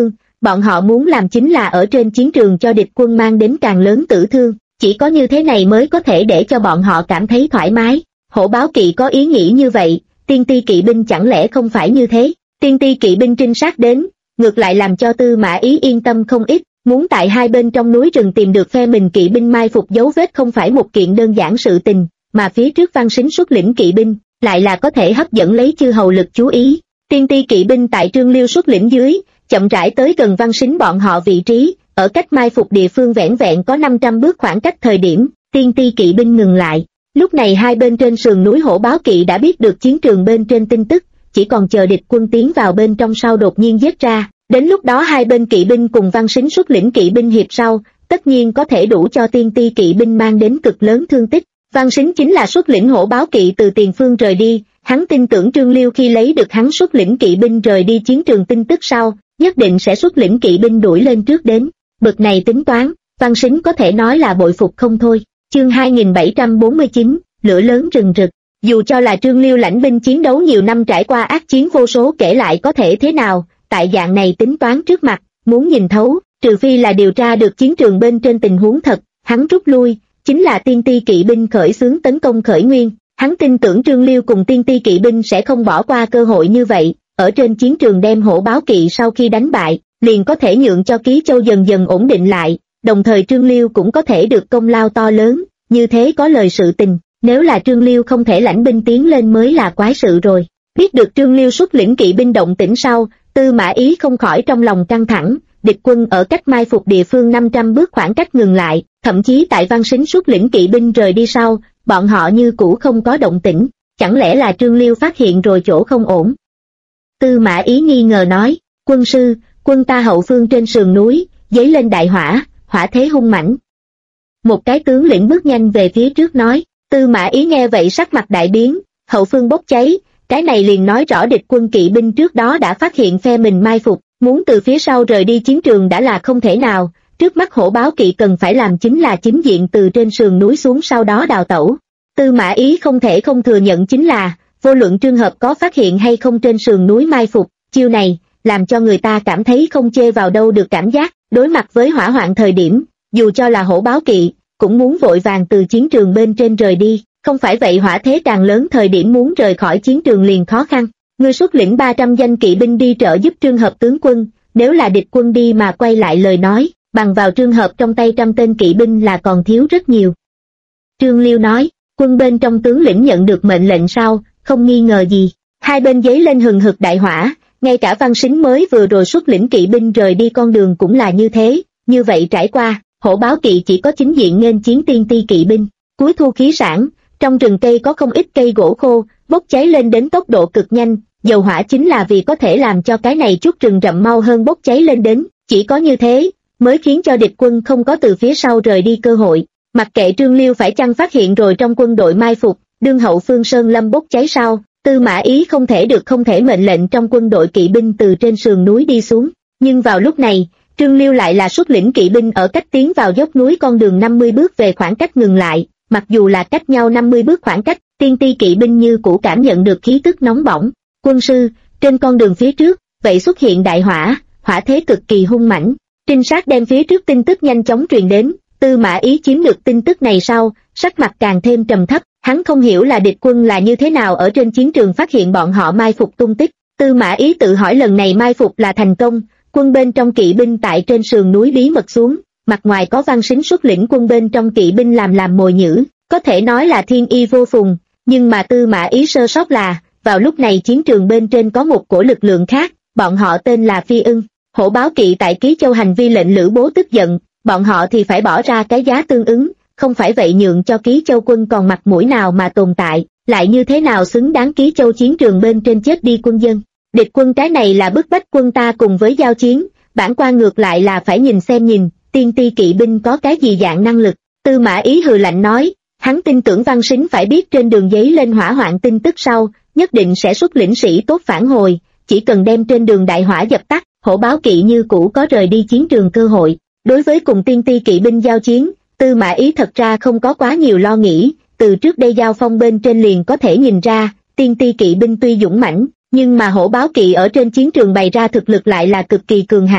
bọn họ muốn làm chính là ở trên chiến trường cho địch quân mang đến càng lớn tử thương, chỉ có như thế này mới có thể để cho bọn họ cảm thấy thoải mái. Hổ báo kỵ có ý nghĩ như vậy, tiên ti kỵ binh chẳng lẽ không phải như thế? Tiên ti kỵ binh trinh sát đến, ngược lại làm cho Tư Mã Ý yên tâm không ít, muốn tại hai bên trong núi rừng tìm được phe mình kỵ binh mai phục dấu vết không phải một kiện đơn giản sự tình, mà phía trước Văn Sính xuất lĩnh kỵ binh, lại là có thể hấp dẫn lấy chư hầu lực chú ý. Tiên ti kỵ binh tại Trương Liêu xuất lĩnh dưới, chậm rãi tới gần Văn Sính bọn họ vị trí, ở cách mai phục địa phương vẻn vẹn có 500 bước khoảng cách thời điểm, tiên ti kỵ binh ngừng lại. Lúc này hai bên trên sườn núi Hổ báo kỵ đã biết được chiến trường bên trên tin tức, chỉ còn chờ địch quân tiến vào bên trong sau đột nhiên giết ra. Đến lúc đó hai bên kỵ binh cùng Văn Sính xuất lĩnh kỵ binh hiệp sau, tất nhiên có thể đủ cho tiên ti kỵ binh mang đến cực lớn thương tích. Văn Sính chính là xuất lĩnh Hổ báo kỵ từ tiền phương rời đi, hắn tin tưởng Trương Liêu khi lấy được hắn xuất lĩnh kỵ binh rời đi chiến trường tin tức sau, nhất định sẽ xuất lĩnh kỵ binh đuổi lên trước đến. Bực này tính toán, Văn Sính có thể nói là bội phục không thôi. Chương 2749, lửa lớn rừng rực. Dù cho là Trương Liêu lãnh binh chiến đấu nhiều năm trải qua ác chiến vô số kể lại có thể thế nào, tại dạng này tính toán trước mặt, muốn nhìn thấu, trừ phi là điều tra được chiến trường bên trên tình huống thật, hắn rút lui, chính là tiên ti kỵ binh khởi xướng tấn công khởi nguyên. Hắn tin tưởng Trương Liêu cùng tiên ti kỵ binh sẽ không bỏ qua cơ hội như vậy, ở trên chiến trường đem Hổ báo kỵ sau khi đánh bại, liền có thể nhượng cho Ký Châu dần dần ổn định lại, đồng thời Trương Liêu cũng có thể được công lao to lớn, như thế có lời sự tình, nếu là Trương Liêu không thể lãnh binh tiến lên mới là quái sự rồi. Biết được Trương Liêu xuất lĩnh kỵ binh động tĩnh sau, Tư Mã Ý không khỏi trong lòng căng thẳng, địch quân ở cách mai phục địa phương 500 bước khoảng cách ngừng lại, thậm chí tại Văn Sính xuất lĩnh kỵ binh rời đi sau, bọn họ như cũ không có động tĩnh, chẳng lẽ là Trương Liêu phát hiện rồi chỗ không ổn? Tư Mã Ý nghi ngờ nói, quân sư, quân ta hậu phương trên sườn núi, giấy lên đại hỏa, hỏa thế hung mãnh. Một cái tướng lĩnh bước nhanh về phía trước nói. Tư Mã Ý nghe vậy sắc mặt đại biến, hậu phương bốc cháy, cái này liền nói rõ địch quân kỵ binh trước đó đã phát hiện phe mình mai phục, muốn từ phía sau rời đi chiến trường đã là không thể nào, trước mắt Hổ báo kỵ cần phải làm chính là chính diện từ trên sườn núi xuống sau đó đào tẩu. Tư Mã Ý không thể không thừa nhận chính là, vô luận trường hợp có phát hiện hay không trên sườn núi mai phục, chiêu này, làm cho người ta cảm thấy không chê vào đâu được cảm giác, đối mặt với hỏa hoạn thời điểm, dù cho là Hổ báo kỵ, cũng muốn vội vàng từ chiến trường bên trên rời đi, không phải vậy hỏa thế càng lớn thời điểm muốn rời khỏi chiến trường liền khó khăn. Ngươi xuất lĩnh 300 danh kỵ binh đi trợ giúp Trương Hợp tướng quân, nếu là địch quân đi mà quay lại lời nói, bằng vào Trương Hợp trong tay 100 tên kỵ binh là còn thiếu rất nhiều. Trương Liêu nói, quân bên trong tướng lĩnh nhận được mệnh lệnh sau, không nghi ngờ gì, hai bên giấy lên hừng hực đại hỏa, ngay cả Văn Sính mới vừa rồi xuất lĩnh kỵ binh rời đi con đường cũng là như thế, như vậy trải qua. Hổ báo kỵ chỉ có chính diện nghênh chiến tiên ti kỵ binh, cuối thu khí sản, trong rừng cây có không ít cây gỗ khô, bốc cháy lên đến tốc độ cực nhanh, dầu hỏa chính là vì có thể làm cho cái này chút rừng rậm mau hơn bốc cháy lên đến, chỉ có như thế, mới khiến cho địch quân không có từ phía sau rời đi cơ hội. Mặc kệ Trương Liêu phải chăng phát hiện rồi trong quân đội mai phục, đương hậu phương Sơn Lâm bốc cháy sau, Tư Mã Ý không thể mệnh lệnh trong quân đội kỵ binh từ trên sườn núi đi xuống, nhưng vào lúc này, Trương Liêu lại là xuất lĩnh kỵ binh ở cách tiến vào dốc núi con đường 50 bước về khoảng cách ngừng lại, mặc dù là cách nhau 50 bước khoảng cách, tiên ti kỵ binh như cũ cảm nhận được khí tức nóng bỏng. Quân sư, trên con đường phía trước, vậy xuất hiện đại hỏa, hỏa thế cực kỳ hung mãnh. Trinh sát đem phía trước tin tức nhanh chóng truyền đến, Tư Mã Ý chiếm được tin tức này sau, sắc mặt càng thêm trầm thấp, hắn không hiểu là địch quân là như thế nào ở trên chiến trường phát hiện bọn họ mai phục tung tích. Tư Mã Ý tự hỏi lần này mai phục là thành công. Quân bên trong kỵ binh tại trên sườn núi bí mật xuống, mặt ngoài có Văn Sính xuất lĩnh quân bên trong kỵ binh làm mồi nhử, có thể nói là thiên y vô phùng, nhưng mà Tư Mã Ý sơ sót là, vào lúc này chiến trường bên trên có một cổ lực lượng khác, bọn họ tên là Phi Ưng. Hổ báo kỵ tại Ký Châu hành vi lệnh Lữ Bố tức giận, bọn họ thì phải bỏ ra cái giá tương ứng, không phải vậy nhượng cho Ký Châu quân còn mặt mũi nào mà tồn tại, lại như thế nào xứng đáng Ký Châu chiến trường bên trên chết đi quân dân. Địch quân cái này là bức bách quân ta cùng với giao chiến, bản quan ngược lại là phải nhìn tiên ti kỵ binh có cái gì dạng năng lực. Tư Mã Ý hừ lạnh nói, hắn tin tưởng Văn Sính phải biết trên đường giấy lên hỏa hoạn tin tức sau, nhất định sẽ xuất lĩnh sĩ tốt phản hồi, chỉ cần đem trên đường đại hỏa dập tắt, Hổ báo kỵ như cũ có rời đi chiến trường cơ hội. Đối với cùng tiên ti kỵ binh giao chiến, Tư Mã Ý thật ra không có quá nhiều lo nghĩ, từ trước đây giao phong bên trên liền có thể nhìn ra, tiên ti kỵ binh tuy dũng mãnh, nhưng mà Hổ báo kỵ ở trên chiến trường bày ra thực lực lại là cực kỳ cường hãn,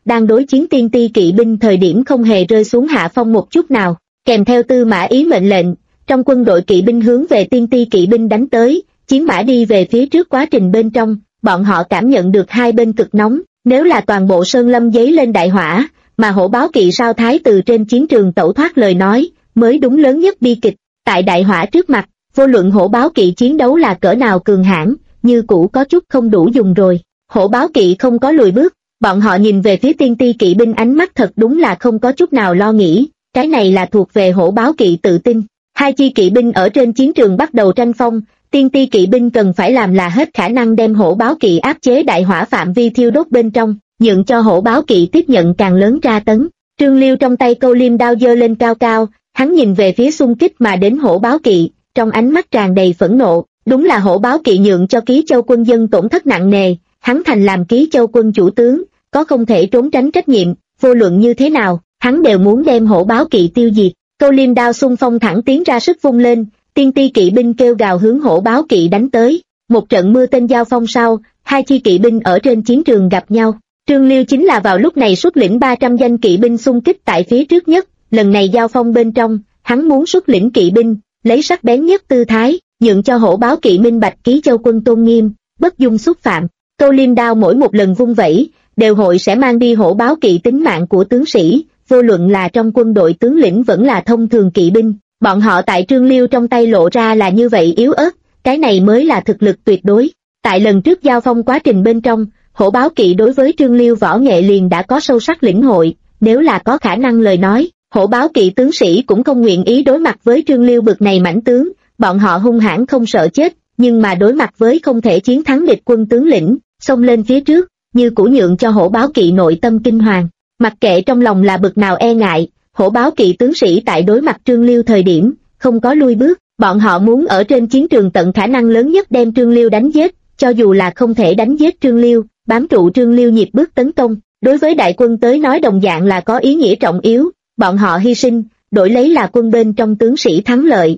đang đối chiến tiên ti kỵ binh thời điểm không hề rơi xuống hạ phong một chút nào, kèm theo Tư Mã Ý mệnh lệnh, trong quân đội kỵ binh hướng về tiên ti kỵ binh đánh tới, chiến mã đi về phía trước quá trình bên trong, bọn họ cảm nhận được hai bên cực nóng, nếu là toàn bộ sơn lâm giấy lên đại hỏa, mà hổ báo kỵ sao thái từ trên chiến trường tẩu thoát lời nói, mới đúng lớn nhất bi kịch, tại đại hỏa trước mặt, vô luận hổ báo kỵ chiến đấu là cỡ nào cường hãn, như cũ có chút không đủ dùng rồi, hổ báo kỵ không có lùi bước, bọn họ nhìn về phía tiên ti kỵ binh ánh mắt thật đúng là không có chút nào lo nghĩ, cái này là thuộc về hổ báo kỵ tự tin. Hai chi kỵ binh ở trên chiến trường bắt đầu tranh phong, tiên ti kỵ binh cần phải làm là hết khả năng đem hổ báo kỵ áp chế đại hỏa phạm vi thiêu đốt bên trong, nhượng cho hổ báo kỵ tiếp nhận càng lớn tra tấn. Trương Liêu trong tay câu liêm đao giơ lên cao cao, hắn nhìn về phía xung kích mà đến hổ báo kỵ, trong ánh mắt tràn đầy phẫn nộ, đúng là hổ báo kỵ nhượng cho Ký Châu quân dân tổn thất nặng nề, hắn thành làm Ký Châu quân chủ tướng, có không thể trốn tránh trách nhiệm, vô luận như thế nào, hắn đều muốn đem hổ báo kỵ tiêu diệt. Câu liêm đao xung phong thẳng tiến ra sức vung lên, tiên ti kỵ binh kêu gào hướng hổ báo kỵ đánh tới. Một trận mưa tên giao phong sau, hai chi kỵ binh ở trên chiến trường gặp nhau. Trương Liêu chính là vào lúc này xuất lĩnh 300 danh kỵ binh xung kích tại phía trước nhất. Lần này giao phong bên trong, hắn muốn xuất lĩnh kỵ binh, lấy sắc bén nhất tư thái, nhượng cho hổ báo kỵ minh bạch Ký Châu quân tôn nghiêm, bất dung xúc phạm. Câu liêm đao mỗi một lần vung vẩy, đều hội sẽ mang đi hổ báo kỵ tính mạng của tướng sĩ, vô luận là trong quân đội tướng lĩnh vẫn là thông thường kỵ binh, bọn họ tại Trương Liêu trong tay lộ ra là như vậy yếu ớt, cái này mới là thực lực tuyệt đối. Tại lần trước giao phong quá trình bên trong, hổ báo kỵ đối với Trương Liêu võ nghệ liền đã có sâu sắc lĩnh hội, nếu là có khả năng lời nói, hổ báo kỵ tướng sĩ cũng không nguyện ý đối mặt với Trương Liêu bực này mãnh tướng, bọn họ hung hãn không sợ chết, nhưng mà đối mặt với không thể chiến thắng địch quân tướng lĩnh, xông lên phía trước, như cũ nhượng cho hổ báo kỵ nội tâm kinh hoàng. Mặc kệ trong lòng là bực nào e ngại, hổ báo kỵ tướng sĩ tại đối mặt Trương Liêu thời điểm, không có lui bước, bọn họ muốn ở trên chiến trường tận khả năng lớn nhất đem Trương Liêu đánh giết, cho dù là không thể đánh giết Trương Liêu, bám trụ Trương Liêu nhịp bước tấn công, đối với đại quân tới nói đồng dạng là có ý nghĩa trọng yếu, bọn họ hy sinh, đổi lấy là quân bên trong tướng sĩ thắng lợi,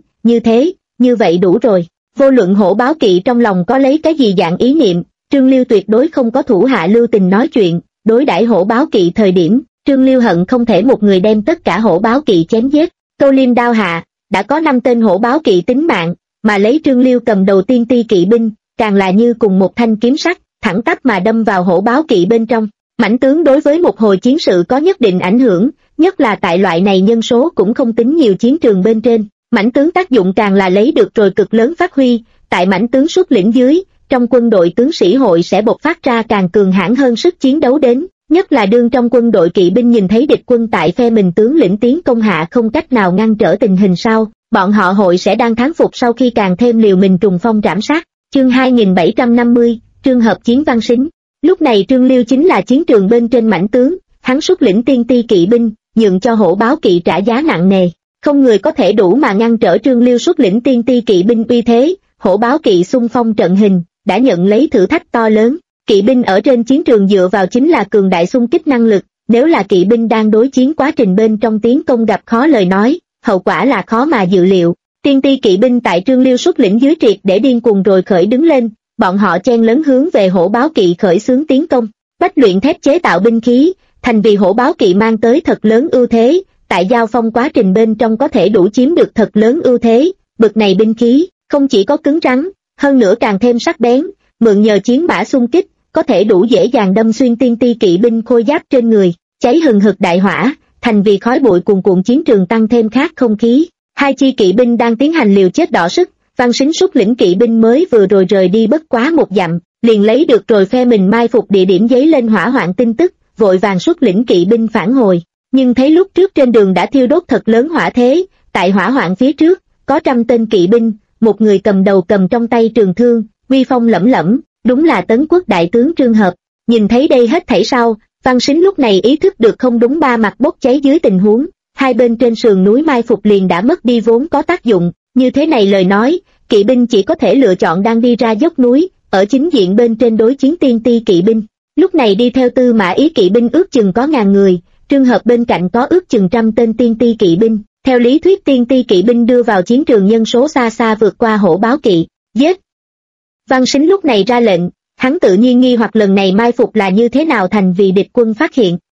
như vậy đủ rồi. Vô luận hổ báo kỵ trong lòng có lấy cái gì dạng ý niệm, Trương Liêu tuyệt đối không có thủ hạ lưu tình nói chuyện, đối đãi hổ báo kỵ thời điểm, Trương Liêu hận không thể một người đem tất cả hổ báo kỵ chém giết. Câu liêm đao hạ, đã có 5 tên hổ báo kỵ tính mạng, mà lấy Trương Liêu cầm đầu tiên ti kỵ binh, càng là như cùng một thanh kiếm sắc, thẳng tắp mà đâm vào hổ báo kỵ bên trong. Mãnh tướng đối với một hồi chiến sự có nhất định ảnh hưởng, nhất là tại loại này nhân số cũng không tính nhiều chiến trường bên trên, mãnh tướng tác dụng càng là lấy được rồi cực lớn phát huy, tại mãnh tướng xuất lĩnh dưới, trong quân đội tướng sĩ hội sẽ bộc phát ra càng cường hãn hơn sức chiến đấu đến, nhất là đương trong quân đội kỵ binh nhìn thấy địch quân tại phe mình tướng lĩnh tiến công hạ không cách nào ngăn trở tình hình sau, bọn họ hội sẽ đang thắng phục sau khi càng thêm liều mình trùng phong trảm sát. Chương 2750, trường hợp chiến văn xính. Lúc này Trương Liêu chính là chiến trường bên trên mãnh tướng, hắn xuất lĩnh tiên ti kỵ binh, nhượng cho hổ báo kỵ trả giá nặng nề, không người có thể đủ mà ngăn trở Trương Liêu xuất lĩnh tiên ti kỵ binh uy thế. Hổ báo kỵ xung phong trận hình, đã nhận lấy thử thách to lớn. Kỵ binh ở trên chiến trường dựa vào chính là cường đại xung kích năng lực, nếu là kỵ binh đang đối chiến quá trình bên trong tiến công gặp khó lời nói, hậu quả là khó mà dự liệu. Tiên ti kỵ binh tại Trương Liêu xuất lĩnh dưới triệt để điên cuồng rồi khởi đứng lên, bọn họ chen lấn hướng về hổ báo kỵ khởi xướng tiến công. Bách luyện thép chế tạo binh khí, thành vì hổ báo kỵ mang tới thật lớn ưu thế, tại giao phong quá trình bên trong có thể đủ chiếm được thật lớn ưu thế. Bực này binh khí, không chỉ có cứng rắn, hơn nữa càng thêm sắc bén, mượn nhờ chiến mã xung kích, có thể đủ dễ dàng đâm xuyên tiên ti kỵ binh khôi giáp trên người, cháy hừng hực đại hỏa, thành vì khói bụi cuồn cuộn chiến trường tăng thêm khát không khí. Hai chi kỵ binh đang tiến hành liều chết đỏ sức, Văn Sính xuất lĩnh kỵ binh mới vừa rồi rời đi bất quá 1 dặm, liền lấy được rồi phe mình mai phục địa điểm giấy lên hỏa hoạn tin tức, vội vàng xuất lĩnh kỵ binh phản hồi, nhưng thấy lúc trước trên đường đã thiêu đốt thật lớn hỏa thế, tại hỏa hoạn phía trước, có 100 tên kỵ binh, một người cầm đầu cầm trong tay trường thương, uy phong lẫm lẫm, đúng là Tấn Quốc đại tướng Trương Hợp. Nhìn thấy đây hết thảy sau, Văn Sính lúc này ý thức được không đúng ba mặt bốc cháy dưới tình huống, hai bên trên sườn núi mai phục liền đã mất đi vốn có tác dụng, như thế này lời nói, kỵ binh chỉ có thể lựa chọn đang đi ra dốc núi, ở chính diện bên trên đối chiến tiên ti kỵ binh. Lúc này đi theo Tư Mã Ý kỵ binh ước chừng có 1000 người, Trương Hợp bên cạnh có ước chừng 100 tên tiên ti kỵ binh. Theo lý thuyết tiên ti kỵ binh đưa vào chiến trường nhân số xa xa vượt qua hổ báo kỵ. Giết! Văn Sính lúc này ra lệnh, hắn tự nhiên nghi hoặc lần này mai phục là như thế nào thành vì địch quân phát hiện.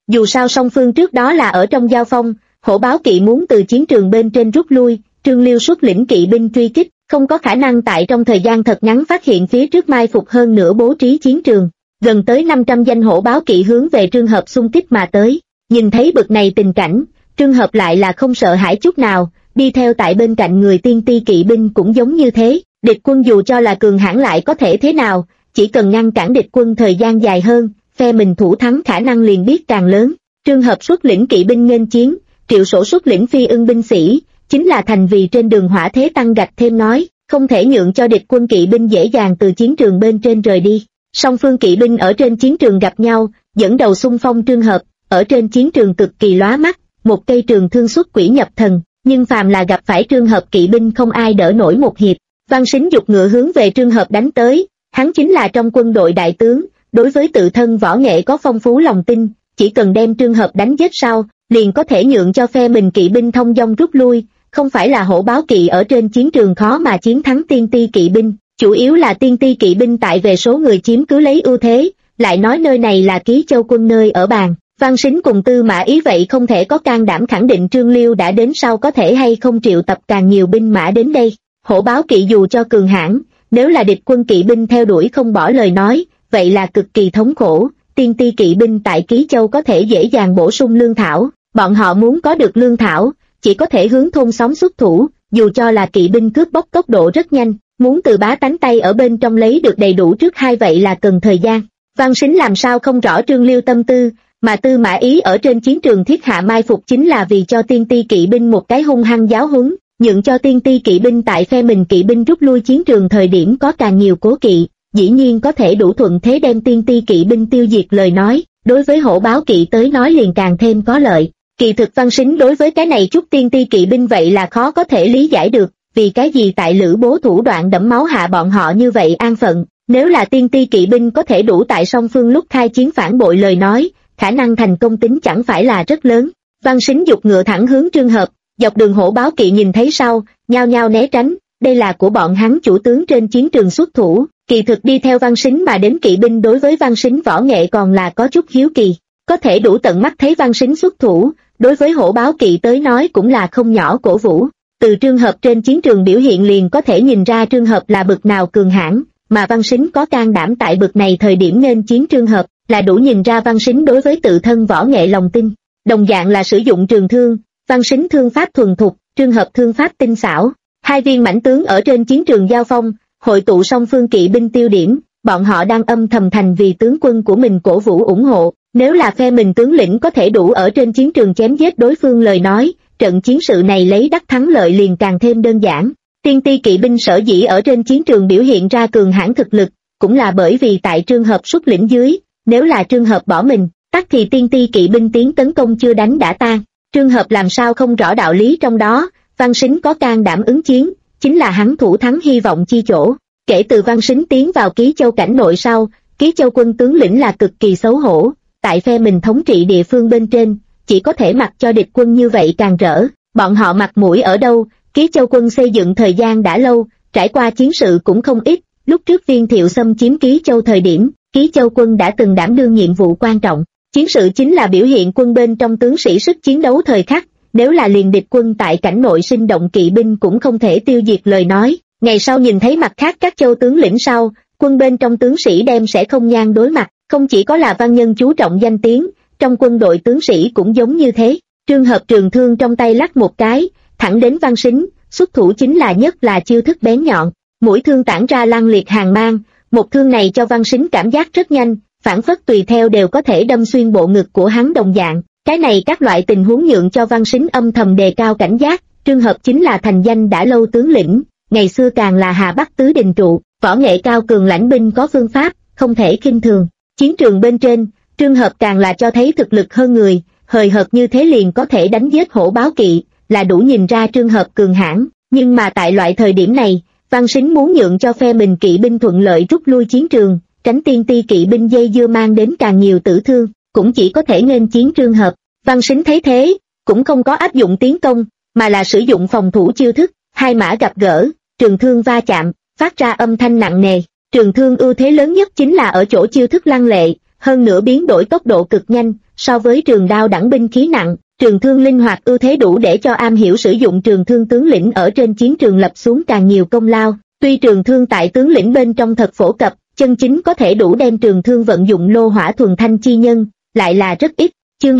Dù sao song phương trước đó là ở trong giao phong, hổ báo kỵ muốn từ chiến trường bên trên rút lui, Trương Liêu xuất lĩnh kỵ binh truy kích, không có khả năng tại trong thời gian thật ngắn phát hiện phía trước mai phục hơn nữa bố trí chiến trường. Gần tới 500 danh hổ báo kỵ hướng về Trương Hợp xung kích mà tới. Nhìn thấy bực này tình cảnh, Trương Hợp lại là không sợ hãi chút nào, đi theo tại bên cạnh người tiên ti kỵ binh cũng giống như thế. Địch quân dù cho là cường hãn lại có thể thế nào, chỉ cần ngăn cản địch quân thời gian dài hơn, phe mình thủ thắng khả năng liền biết càng lớn. Trương Hợp xuất lĩnh kỵ binh nghênh chiến, Triệu Sổ xuất lĩnh phi ưng binh sĩ, chính là thành vì trên đường hỏa thế tăng gạch thêm nói, không thể nhượng cho địch quân kỵ binh dễ dàng từ chiến trường bên trên rời đi. Song phương kỵ binh ở trên chiến trường gặp nhau, dẫn đầu xung phong Trương Hợp, ở trên chiến trường cực kỳ lóa mắt, một cây trường thương xuất quỷ nhập thần, nhưng phàm là gặp phải Trương Hợp kỵ binh không ai đỡ nổi một hiệp. Văn Sính giục ngựa hướng về Trương Hợp đánh tới, hắn chính là trong quân đội đại tướng, đối với tự thân võ nghệ có phong phú lòng tin, chỉ cần đem Trương Hợp đánh giết sau, liền có thể nhượng cho phe mình kỵ binh thông dong rút lui, không phải là hổ báo kỵ ở trên chiến trường khó mà chiến thắng tiên ti kỵ binh, chủ yếu là tiên ti kỵ binh tại về số người chiếm cứ lấy ưu thế, lại nói nơi này là Ký Châu quân nơi ở bàn. Văn Sính cùng Tư Mã Ý vậy không thể có can đảm khẳng định Trương Liêu đã đến sau có thể hay không triệu tập càng nhiều binh mã đến đây. Hổ báo kỵ dù cho cường hãn, nếu là địch quân kỵ binh theo đuổi không bỏ lời nói, vậy là cực kỳ thống khổ. Tiên ti kỵ binh tại Ký Châu có thể dễ dàng bổ sung lương thảo, bọn họ muốn có được lương thảo, chỉ có thể hướng thôn xóm xuất thủ, dù cho là kỵ binh cướp bóc tốc độ rất nhanh, muốn từ bá tánh tay ở bên trong lấy được đầy đủ trước hai vậy là cần thời gian. Văn Sính làm sao không rõ Trương Liêu tâm tư, mà Tư Mã Ý ở trên chiến trường thiết hạ mai phục chính là vì cho tiên ti kỵ binh một cái hung hăng giáo huấn, nhượng cho tiên ti kỵ binh tại phe mình kỵ binh rút lui chiến trường thời điểm có càng nhiều cố kỵ, dĩ nhiên có thể đủ thuận thế đem tiên ti kỵ binh tiêu diệt lời nói, đối với hổ báo kỵ tới nói liền càng thêm có lợi. Kỳ thực Văn Sính đối với cái này chút tiên ti kỵ binh vậy là khó có thể lý giải được, vì cái gì tại Lữ Bố thủ đoạn đẫm máu hạ bọn họ như vậy an phận, nếu là tiên ti kỵ binh có thể đủ tại song phương lúc khai chiến phản bội lời nói, khả năng thành công tính chẳng phải là rất lớn. Văn Sính giục ngựa thẳng hướng Trương Hợp, dọc đường hổ báo kỵ nhìn thấy sau, nhao nhao né tránh, đây là của bọn hắn chủ tướng trên chiến trường xuất thủ. Kỳ thực đi theo Văn Sính mà đến kỵ binh đối với Văn Sính võ nghệ còn là có chút hiếu kỳ, có thể đủ tận mắt thấy Văn Sính xuất thủ, đối với hổ báo kỵ tới nói cũng là không nhỏ cổ vũ. Từ Trương Hợp trên chiến trường biểu hiện liền có thể nhìn ra Trương Hợp là bực nào cường hãn, mà Văn Sính có can đảm tại bực này thời điểm nên chiến Trương Hợp, là đủ nhìn ra Văn Sính đối với tự thân võ nghệ lòng tin. Đồng dạng là sử dụng trường thương, Văn Sính thương pháp thuần thục, Trương Hợp thương pháp tinh xảo. Hai viên mãnh tướng ở trên chiến trường giao phong, hội tụ song phương kỵ binh tiêu điểm, bọn họ đang âm thầm thành vì tướng quân của mình cổ vũ ủng hộ. Nếu là phe mình tướng lĩnh có thể đủ ở trên chiến trường chém giết đối phương lời nói, trận chiến sự này lấy đắc thắng lợi liền càng thêm đơn giản. Tiên ti kỵ binh sở dĩ ở trên chiến trường biểu hiện ra cường hãn thực lực, cũng là bởi vì tại Trương Hợp xuất lĩnh dưới, nếu là Trương Hợp bỏ mình, tắc thì tiên ti kỵ binh tiến tấn công chưa đánh đã tan. Trương Hợp làm sao không rõ đạo lý trong đó, Văn Sính có can đảm ứng chiến, chính là hắn thủ thắng hy vọng chi chỗ. Kể từ Văn Sính tiến vào Ký Châu cảnh nội sau, Ký Châu quân tướng lĩnh là cực kỳ xấu hổ, tại phe mình thống trị địa phương bên trên, chỉ có thể mặc cho địch quân như vậy càng rỡ, bọn họ mặt mũi ở đâu. Ký Châu quân xây dựng thời gian đã lâu, trải qua chiến sự cũng không ít, lúc trước Viên Thiệu xâm chiếm Ký Châu thời điểm, Ký Châu quân đã từng đảm đương nhiệm vụ quan trọng. Chiến sự chính là biểu hiện quân bên trong tướng sĩ sức chiến đấu thời khắc, nếu là liền địch quân tại cảnh nội sinh động kỵ binh cũng không thể tiêu diệt lời nói, ngày sau nhìn thấy mặt khác các châu tướng lĩnh sau, quân bên trong tướng sĩ đem sẽ không ngang đối mặt, không chỉ có là văn nhân chú trọng danh tiếng, trong quân đội tướng sĩ cũng giống như thế. Trương Hợp trường thương trong tay lắc một cái, thẳng đến Văn Sính, xuất thủ chính là nhất là chiêu thức bén nhọn, mũi thương tản ra lăng liệt hàng mang, một thương này cho Văn Sính cảm giác rất nhanh, phản phất tùy theo đều có thể đâm xuyên bộ ngực của hắn đồng dạng. Cái này các loại tình huống nhượng cho Văn Sính âm thầm đề cao cảnh giác. Trương Hợp chính là thành danh đã lâu tướng lĩnh, ngày xưa càng là Hà Bắc tứ đình trụ, võ nghệ cao cường lãnh binh có phương pháp, không thể khinh thường. Chiến trường bên trên, Trương Hợp càng là cho thấy thực lực hơn người, hời hợt như thế liền có thể đánh giết hổ báo kỵ, là đủ nhìn ra Trương Hợp cường hãn. Nhưng mà tại loại thời điểm này, Văn Sính muốn nhượng cho phe mình kỵ binh thuận lợi rút lui chiến trường, tránh tiên ti kỵ binh dây dưa mang đến càng nhiều tử thương, cũng chỉ có thể nghênh chiến Trương Hợp. Văn Sính thấy thế, cũng không có áp dụng tiến công, mà là sử dụng phòng thủ chiêu thức, hai mã gặp gỡ, trường thương va chạm, phát ra âm thanh nặng nề. Trường thương ưu thế lớn nhất chính là ở chỗ chiêu thức lăng lệ, hơn nữa biến đổi tốc độ cực nhanh, so với trường đao đẳng binh khí nặng, trường thương linh hoạt ưu thế đủ để cho am hiểu sử dụng trường thương tướng lĩnh ở trên chiến trường lập xuống càng nhiều công lao. Tuy trường thương tại tướng lĩnh bên trong thật phổ cập, chân chính có thể đủ đem trường thương vận dụng lô hỏa thuần thanh chi nhân, lại là rất ít. Chương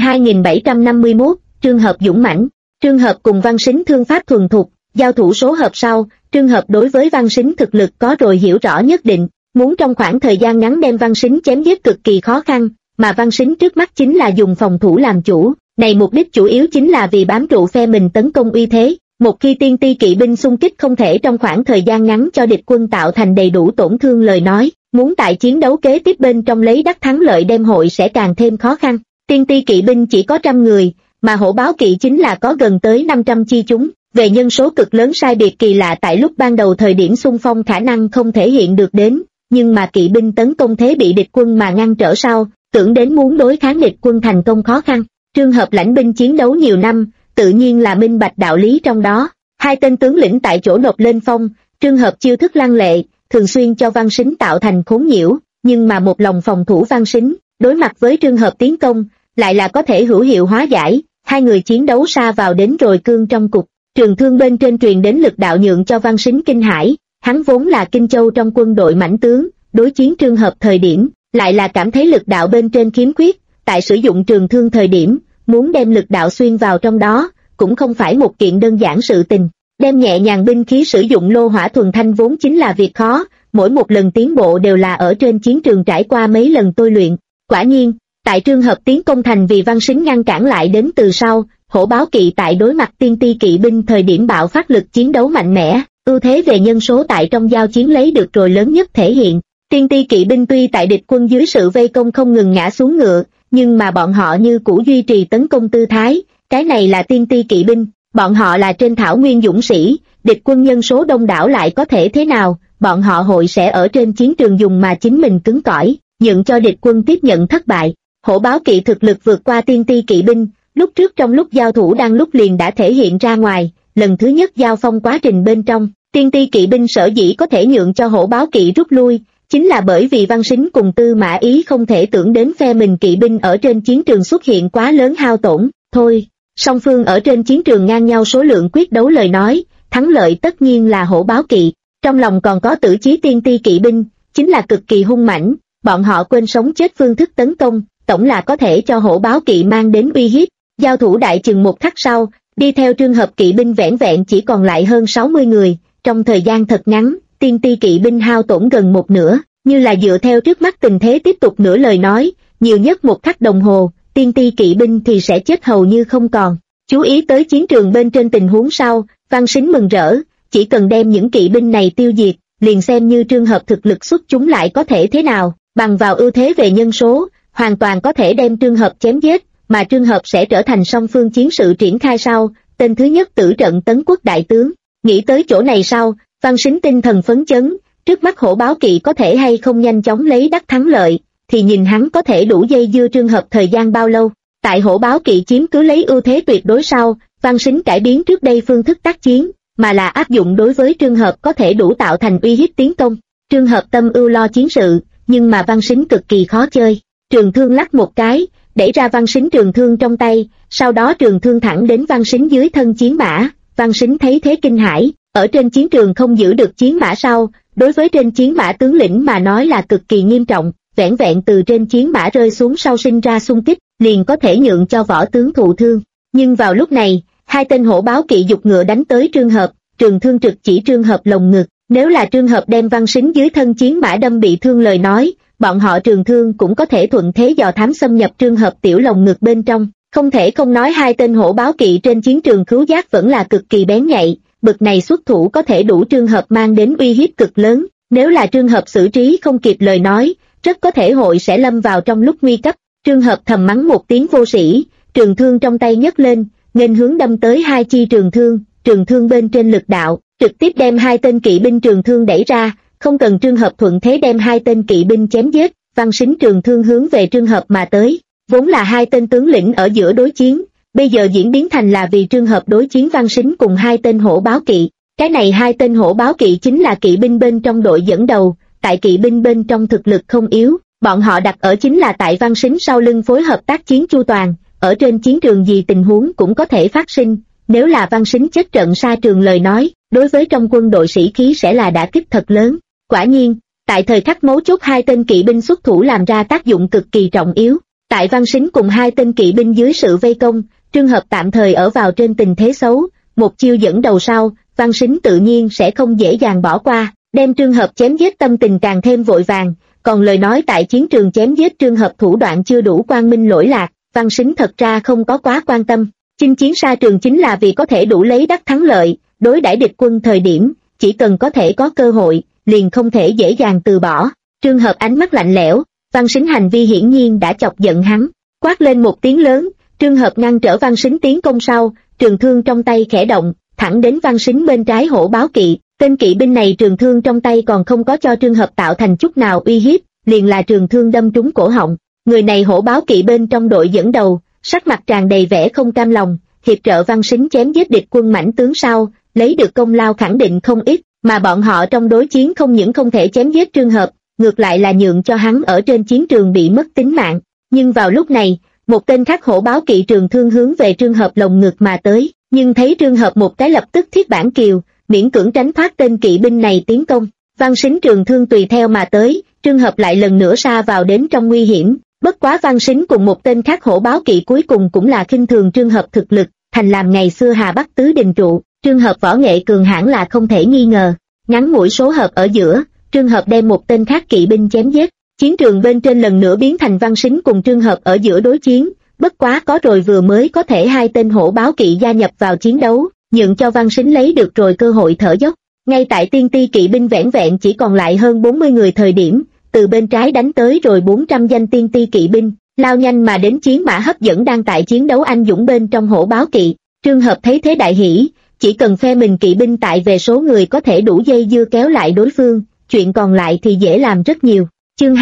2751, trường hợp dũng mãnh. Trường hợp cùng Văn Sính thương pháp thuần thục, giao thủ số hợp sau, trường hợp đối với Văn Sính thực lực có rồi hiểu rõ nhất định, muốn trong khoảng thời gian ngắn đem Văn Sính chém giết cực kỳ khó khăn, mà Văn Sính trước mắt chính là dùng phòng thủ làm chủ, này mục đích chủ yếu chính là vì bám trụ phe mình tấn công uy thế. Một khi tiên ti kỵ binh xung kích không thể trong khoảng thời gian ngắn cho địch quân tạo thành đầy đủ tổn thương lời nói, muốn tại chiến đấu kế tiếp bên trong lấy đắc thắng lợi đem hội sẽ càng thêm khó khăn. Tiên ti kỵ binh chỉ có 100 người, mà hổ báo kỵ chính là có gần tới 500 chi chúng, về nhân số cực lớn sai biệt kỳ lạ tại lúc ban đầu thời điểm xung phong khả năng không thể hiện được đến, nhưng mà kỵ binh tấn công thế bị địch quân mà ngăn trở sau, tưởng đến muốn đối kháng địch quân thành công khó khăn. Trường hợp lãnh binh chiến đấu nhiều năm, tự nhiên là minh bạch đạo lý trong đó. Hai tên tướng lĩnh tại chỗ nộp lên phong, trường hợp chiêu thức lăng lệ, thường xuyên cho Văn Sính tạo thành khốn nhiễu, nhưng mà một lòng phòng thủ Văn Sính, đối mặt với trường hợp tiến công, lại là có thể hữu hiệu hóa giải. Hai người chiến đấu xa vào đến rồi cương trong cục, trường thương bên trên truyền đến lực đạo nhượng cho Văn Sính kinh hãi. Hắn vốn là Kinh Châu trong quân đội mãnh tướng, đối chiến trường hợp thời điểm, lại là cảm thấy lực đạo bên trên khiếm khuyết, tại sử dụng trường thương thời điểm, muốn đem lực đạo xuyên vào trong đó, cũng không phải một kiện đơn giản sự tình. Đem nhẹ nhàng binh khí sử dụng lô hỏa thuần thanh vốn chính là việc khó, mỗi một lần tiến bộ đều là ở trên chiến trường trải qua mấy lần tôi luyện. Quả nhiên, tại trường hợp tiến công thành vì Văn Sính ngăn cản lại đến từ sau, hổ báo kỵ tại đối mặt tiên ti kỵ binh thời điểm bạo phát lực chiến đấu mạnh mẽ, ưu thế về nhân số tại trong giao chiến lấy được rồi lớn nhất thể hiện. Tiên ti kỵ binh tuy tại địch quân dưới sự vây công không ngừng ngã xuống ngựa, nhưng mà bọn họ như cũ duy trì tấn công tư thái, cái này là tiên ti kỵ binh, bọn họ là trên thảo nguyên dũng sĩ, địch quân nhân số đông đảo lại có thể thế nào, bọn họ hội sẽ ở trên chiến trường dùng mà chính mình cứng cỏi, nhượng cho địch quân tiếp nhận thất bại. Hổ báo kỵ thực lực vượt qua tiên ti kỵ binh, lúc trước trong lúc giao thủ đang lúc liền đã thể hiện ra ngoài, lần thứ nhất giao phong quá trình bên trong, tiên ti kỵ binh sở dĩ có thể nhượng cho hổ báo kỵ rút lui, chính là bởi vì Văn Sính cùng Tư Mã Ý không thể tưởng đến phe mình kỵ binh ở trên chiến trường xuất hiện quá lớn hao tổn, thôi, song phương ở trên chiến trường ngang nhau số lượng quyết đấu lời nói, thắng lợi tất nhiên là hổ báo kỵ, trong lòng còn có tử chí tiên ti kỵ binh, chính là cực kỳ hung mãnh, bọn họ quên sống chết phương thức tấn công, tổng là có thể cho hổ báo kỵ mang đến uy hiếp. Giao thủ đại chừng một khắc sau, đi theo trường hợp kỵ binh vẻn vẹn chỉ còn lại hơn 60 người, trong thời gian thật ngắn, tiên ti kỵ binh hao tổn gần một nửa, như là dựa theo trước mắt tình thế tiếp tục nửa lời nói, nhiều nhất một khắc đồng hồ, tiên ti kỵ binh thì sẽ chết hầu như không còn. Chú ý tới chiến trường bên trên tình huống sau, Văn Sính mừng rỡ, chỉ cần đem những kỵ binh này tiêu diệt, liền xem như trường hợp thực lực xuất chúng lại có thể thế nào, bằng vào ưu thế về nhân số, hoàn toàn có thể đem trường hợp chém giết, mà trường hợp sẽ trở thành song phương chiến sự triển khai sau, tên thứ nhất tử trận tấn quốc đại tướng. Nghĩ tới chỗ này sau, Văn Sính tinh thần phấn chấn, trước mắt hổ báo kỵ có thể hay không nhanh chóng lấy đắc thắng lợi, thì nhìn hắn có thể đủ dây dưa trường hợp thời gian bao lâu. Tại hổ báo kỵ chiếm cứ lấy ưu thế tuyệt đối sau, Văn Sính cải biến trước đây phương thức tác chiến, mà là áp dụng đối với trường hợp có thể đủ tạo thành uy hiếp tiến công. Trường hợp tâm ưu lo chiến sự, nhưng mà Văn Sính cực kỳ khó chơi. Trường thương lắc một cái, đẩy ra Văn Sính trường thương trong tay, sau đó trường thương thẳng đến Văn Sính dưới thân chiến mã. Văn Sính thấy thế kinh hãi, ở trên chiến trường không giữ được chiến mã sau, đối với trên chiến mã tướng lĩnh mà nói là cực kỳ nghiêm trọng, vẻn vẹn từ trên chiến mã rơi xuống sau sinh ra xung kích, liền có thể nhượng cho võ tướng thụ thương. Nhưng vào lúc này, hai tên hổ báo kỵ dục ngựa đánh tới trường hợp, trường thương trực chỉ trường hợp lồng ngực, nếu là trường hợp đem Văn Sính dưới thân chiến mã đâm bị thương lời nói, bọn họ trường thương cũng có thể thuận thế dò thám xâm nhập trường hợp tiểu lồng ngực bên trong. Không thể không nói hai tên hổ báo kỵ trên chiến trường khứu giác vẫn là cực kỳ bén nhạy, bực này xuất thủ có thể đủ trường hợp mang đến uy hiếp cực lớn, nếu là trường hợp xử trí không kịp lời nói, rất có thể hội sẽ lâm vào trong lúc nguy cấp. Trường hợp thầm mắng một tiếng vô sĩ, trường thương trong tay nhấc lên, nghênh hướng đâm tới hai chi trường thương bên trên lực đạo, trực tiếp đem hai tên kỵ binh trường thương đẩy ra, không cần trường hợp thuận thế đem hai tên kỵ binh chém giết, Văn Sính trường thương hướng về trường hợp mà tới, vốn là hai tên tướng lĩnh ở giữa đối chiến, bây giờ diễn biến thành là vì trường hợp đối chiến Văn Sính cùng hai tên hổ báo kỵ. Cái này hai tên hổ báo kỵ chính là kỵ binh bên trong đội dẫn đầu, tại kỵ binh bên trong thực lực không yếu, Bọn họ đặt ở chính là tại Văn Sính sau lưng phối hợp tác chiến chu toàn, ở trên chiến trường gì tình huống cũng có thể phát sinh, nếu là Văn Sính chết trận sa trường lời nói, đối với trong quân đội sĩ khí sẽ là đả kích thật lớn. Quả nhiên, tại thời khắc mấu chốt hai tên kỵ binh xuất thủ làm ra tác dụng cực kỳ trọng yếu. Tại Văn Sính cùng hai tên kỵ binh dưới sự vây công, Trương Hợp tạm thời ở vào trên tình thế xấu, một chiêu dẫn đầu sau, Văn Sính tự nhiên sẽ không dễ dàng bỏ qua, đem Trương Hợp chém giết tâm tình càng thêm vội vàng, còn lời nói tại chiến trường chém giết Trương Hợp thủ đoạn chưa đủ quang minh lỗi lạc, Văn Sính thật ra không có quá quan tâm. Chinh chiến sa trường chính là vì có thể đủ lấy đắc thắng lợi, đối đãi địch quân thời điểm, chỉ cần có thể có cơ hội, liền không thể dễ dàng từ bỏ. Trương Hợp ánh mắt lạnh lẽo, Văn Sính hành vi hiển nhiên đã chọc giận hắn, quát lên một tiếng lớn, Trương Hợp ngăn trở Văn Sính tiến công sau, trường thương trong tay khẽ động, thẳng đến Văn Sính bên trái hổ báo kỵ. Tên kỵ binh này trường thương trong tay còn không có cho Trương Hợp tạo thành chút nào uy hiếp, liền là trường thương đâm trúng cổ họng. Người này hổ báo kỵ bên trong đội dẫn đầu, sắc mặt tràn đầy vẻ không cam lòng, hiệp trợ Văn Sính chém giết địch quân mãnh tướng sau, lấy được công lao khẳng định không ít, mà bọn họ trong đối chiến không những không thể chém giết Trương Hợp, ngược lại là nhượng cho hắn ở trên chiến trường bị mất tính mạng. Nhưng vào lúc này, một tên khác hổ báo kỵ trường thương hướng về Trương Hợp lồng ngực mà tới, nhưng thấy Trương Hợp một cái lập tức thiết bản kiều, miễn cưỡng tránh thoát tên kỵ binh này tiến công. Văn Sính trường thương tùy theo mà tới, Trương Hợp lại lần nữa sa vào đến trong nguy hiểm. Bất quá Văn Sính cùng một tên khác hổ báo kỵ cuối cùng cũng là khinh thường Trương Hợp thực lực, thành làm ngày xưa Hà Bắc tứ đình trụ. Trương Hợp võ nghệ cường hãn là không thể nghi ngờ. Ngắn ngủi số hợp ở giữa, Trương Hợp đem một tên khác kỵ binh chém giết. Chiến trường bên trên lần nữa biến thành Văn Sính cùng Trương Hợp ở giữa đối chiến. Bất quá có rồi vừa mới có thể hai tên hổ báo kỵ gia nhập vào chiến đấu, nhượng cho Văn Sính lấy được rồi cơ hội thở dốc. Ngay tại tiên ti kỵ binh vẻn vẹn chỉ còn lại hơn 40 người thời điểm, từ bên trái đánh tới rồi 400 danh tiên ti kỵ binh, lao nhanh mà đến chiến mã hấp dẫn đang tại chiến đấu anh dũng bên trong hổ báo kỵ. Trương Hợp thấy thế đại hỉ, chỉ cần phe mình kỵ binh tại về số người có thể đủ dây dưa kéo lại đối phương, chuyện còn lại thì dễ làm rất nhiều. Chương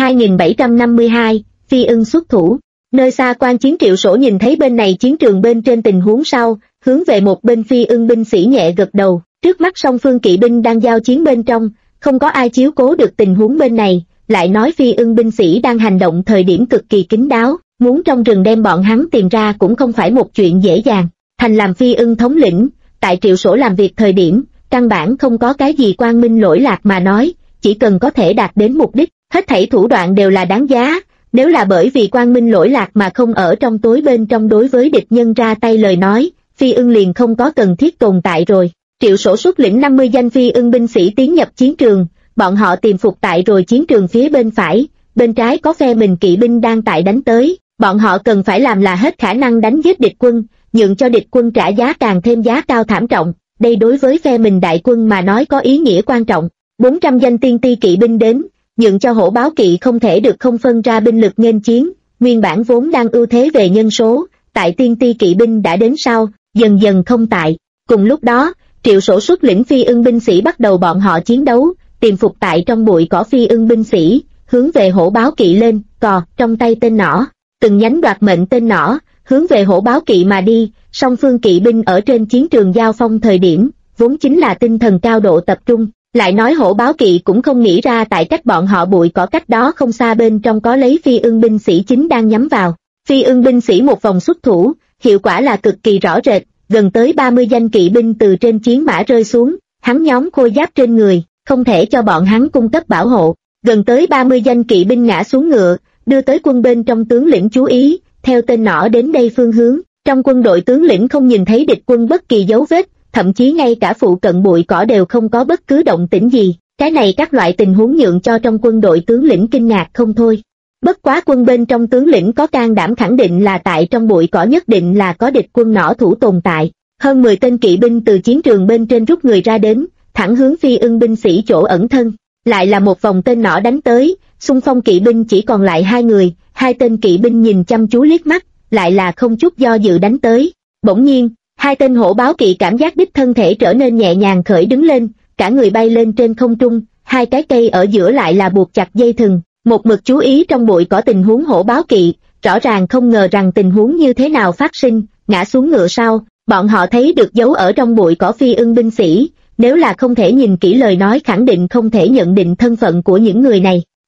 2752, Phi Ưng xuất thủ. Nơi xa quan chiến Triệu Sổ nhìn thấy bên này chiến trường bên trên tình huống sau, hướng về một bên Phi Ưng binh sĩ nhẹ gật đầu. Trước mắt song phương kỵ binh đang giao chiến bên trong, không có ai chiếu cố được tình huống bên này, lại nói Phi Ưng binh sĩ đang hành động thời điểm cực kỳ kín đáo, muốn trong rừng đem bọn hắn tìm ra cũng không phải một chuyện dễ dàng. Thành làm Phi Ưng thống lĩnh, tại Triệu Sổ làm việc thời điểm, căn bản không có cái gì quang minh lỗi lạc mà nói, chỉ cần có thể đạt đến mục đích, hết thảy thủ đoạn đều là đáng giá. Nếu là bởi vì quang minh lỗi lạc mà không ở trong tối bên trong đối với địch nhân ra tay lời nói, Phi Ưng liền không có cần thiết tồn tại rồi. Triệu Sổ xuất lĩnh 50 danh Phi Ưng binh sĩ tiến nhập chiến trường, bọn họ tìm phục tại rồi chiến trường phía bên phải, bên trái có phe mình kỵ binh đang tại đánh tới, bọn họ cần phải làm là hết khả năng đánh giết địch quân, nhượng cho địch quân trả giá càng thêm giá cao thảm trọng, đây đối với phe mình đại quân mà nói có ý nghĩa quan trọng. 400 danh tiên ti kỵ binh đến, nhượng cho hổ báo kỵ không thể được không phân ra binh lực nghênh chiến, nguyên bản vốn đang ưu thế về nhân số, tại tiên ti kỵ binh đã đến sau, dần dần không tại. Cùng lúc đó, Triệu Sổ xuất lĩnh Phi Ưng binh sĩ bắt đầu bọn họ chiến đấu, tìm phục tại trong bụi cỏ Phi Ưng binh sĩ, hướng về hổ báo kỵ lên, cò, trong tay tên nỏ, từng nhánh đoạt mệnh tên nỏ, hướng về hổ báo kỵ mà đi. Song phương kỵ binh ở trên chiến trường giao phong thời điểm, vốn chính là tinh thần cao độ tập trung. Lại nói hổ báo kỵ cũng không nghĩ ra tại cách bọn họ bụi cỏ cách đó không xa bên trong có lấy Phi Ưng binh sĩ chính đang nhắm vào. Phi Ưng binh sĩ một vòng xuất thủ, hiệu quả là cực kỳ rõ rệt, gần tới 30 danh kỵ binh từ trên chiến mã rơi xuống, hắn nhóm khôi giáp trên người, không thể cho bọn hắn cung cấp bảo hộ. Gần tới 30 danh kỵ binh ngã xuống ngựa, đưa tới quân bên trong tướng lĩnh chú ý, theo tên nỏ đến đây phương hướng. Trong quân đội tướng lĩnh không nhìn thấy địch quân bất kỳ dấu vết, thậm chí ngay cả phụ cận bụi cỏ đều không có bất cứ động tĩnh gì. Cái này các loại tình huống nhượng cho trong quân đội tướng lĩnh kinh ngạc không thôi. Bất quá quân bên trong tướng lĩnh có can đảm khẳng định là tại trong bụi cỏ nhất định là có địch quân nỏ thủ tồn tại. Hơn 10 tên kỵ binh từ chiến trường bên trên rút người ra đến, thẳng hướng Phi Ưng binh sĩ chỗ ẩn thân. Lại là một vòng tên nỏ đánh tới, xung phong kỵ binh chỉ còn lại 2 người, 2 tên kỵ binh nhìn chăm chú liếc mắt, lại là không chút do dự đánh tới. Bỗng nhiên, 2 tên hổ báo kỵ cảm giác đích thân thể trở nên nhẹ nhàng khởi đứng lên, cả người bay lên trên không trung, 2 cái cây ở giữa lại là buộc chặt dây thừng. Một mực chú ý trong bụi cỏ tình huống hổ báo kỵ, rõ ràng không ngờ rằng tình huống như thế nào phát sinh, ngã xuống ngựa sau, bọn họ thấy được dấu ở trong bụi cỏ Phi Ưng binh sĩ, nếu là không thể nhìn kỹ lời nói khẳng định không thể nhận định thân phận của những người này.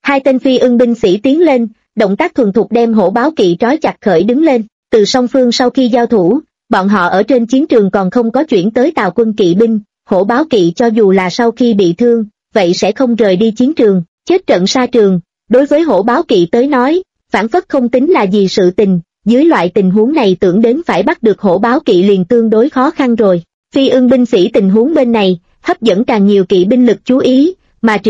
Hai tên phi ưng binh sĩ tiến lên, động tác thuần thục đem hổ báo kỵ trói chặt khởi đứng lên. Từ song phương sau khi giao thủ, bọn họ ở trên chiến trường còn không có chuyển tới Tào quân kỵ binh, hổ báo kỵ cho dù là sau khi bị thương, vậy sẽ không rời đi chiến trường, chết trận sa trường. Đối với hổ báo kỵ tới nói, phản phất không tính là gì sự tình, dưới loại tình huống này tưởng đến phải bắt được hổ báo kỵ liền tương đối khó khăn rồi. Phi ưng binh sĩ tình huống bên này, hấp dẫn càng nhiều kỵ binh lực chú ý, mà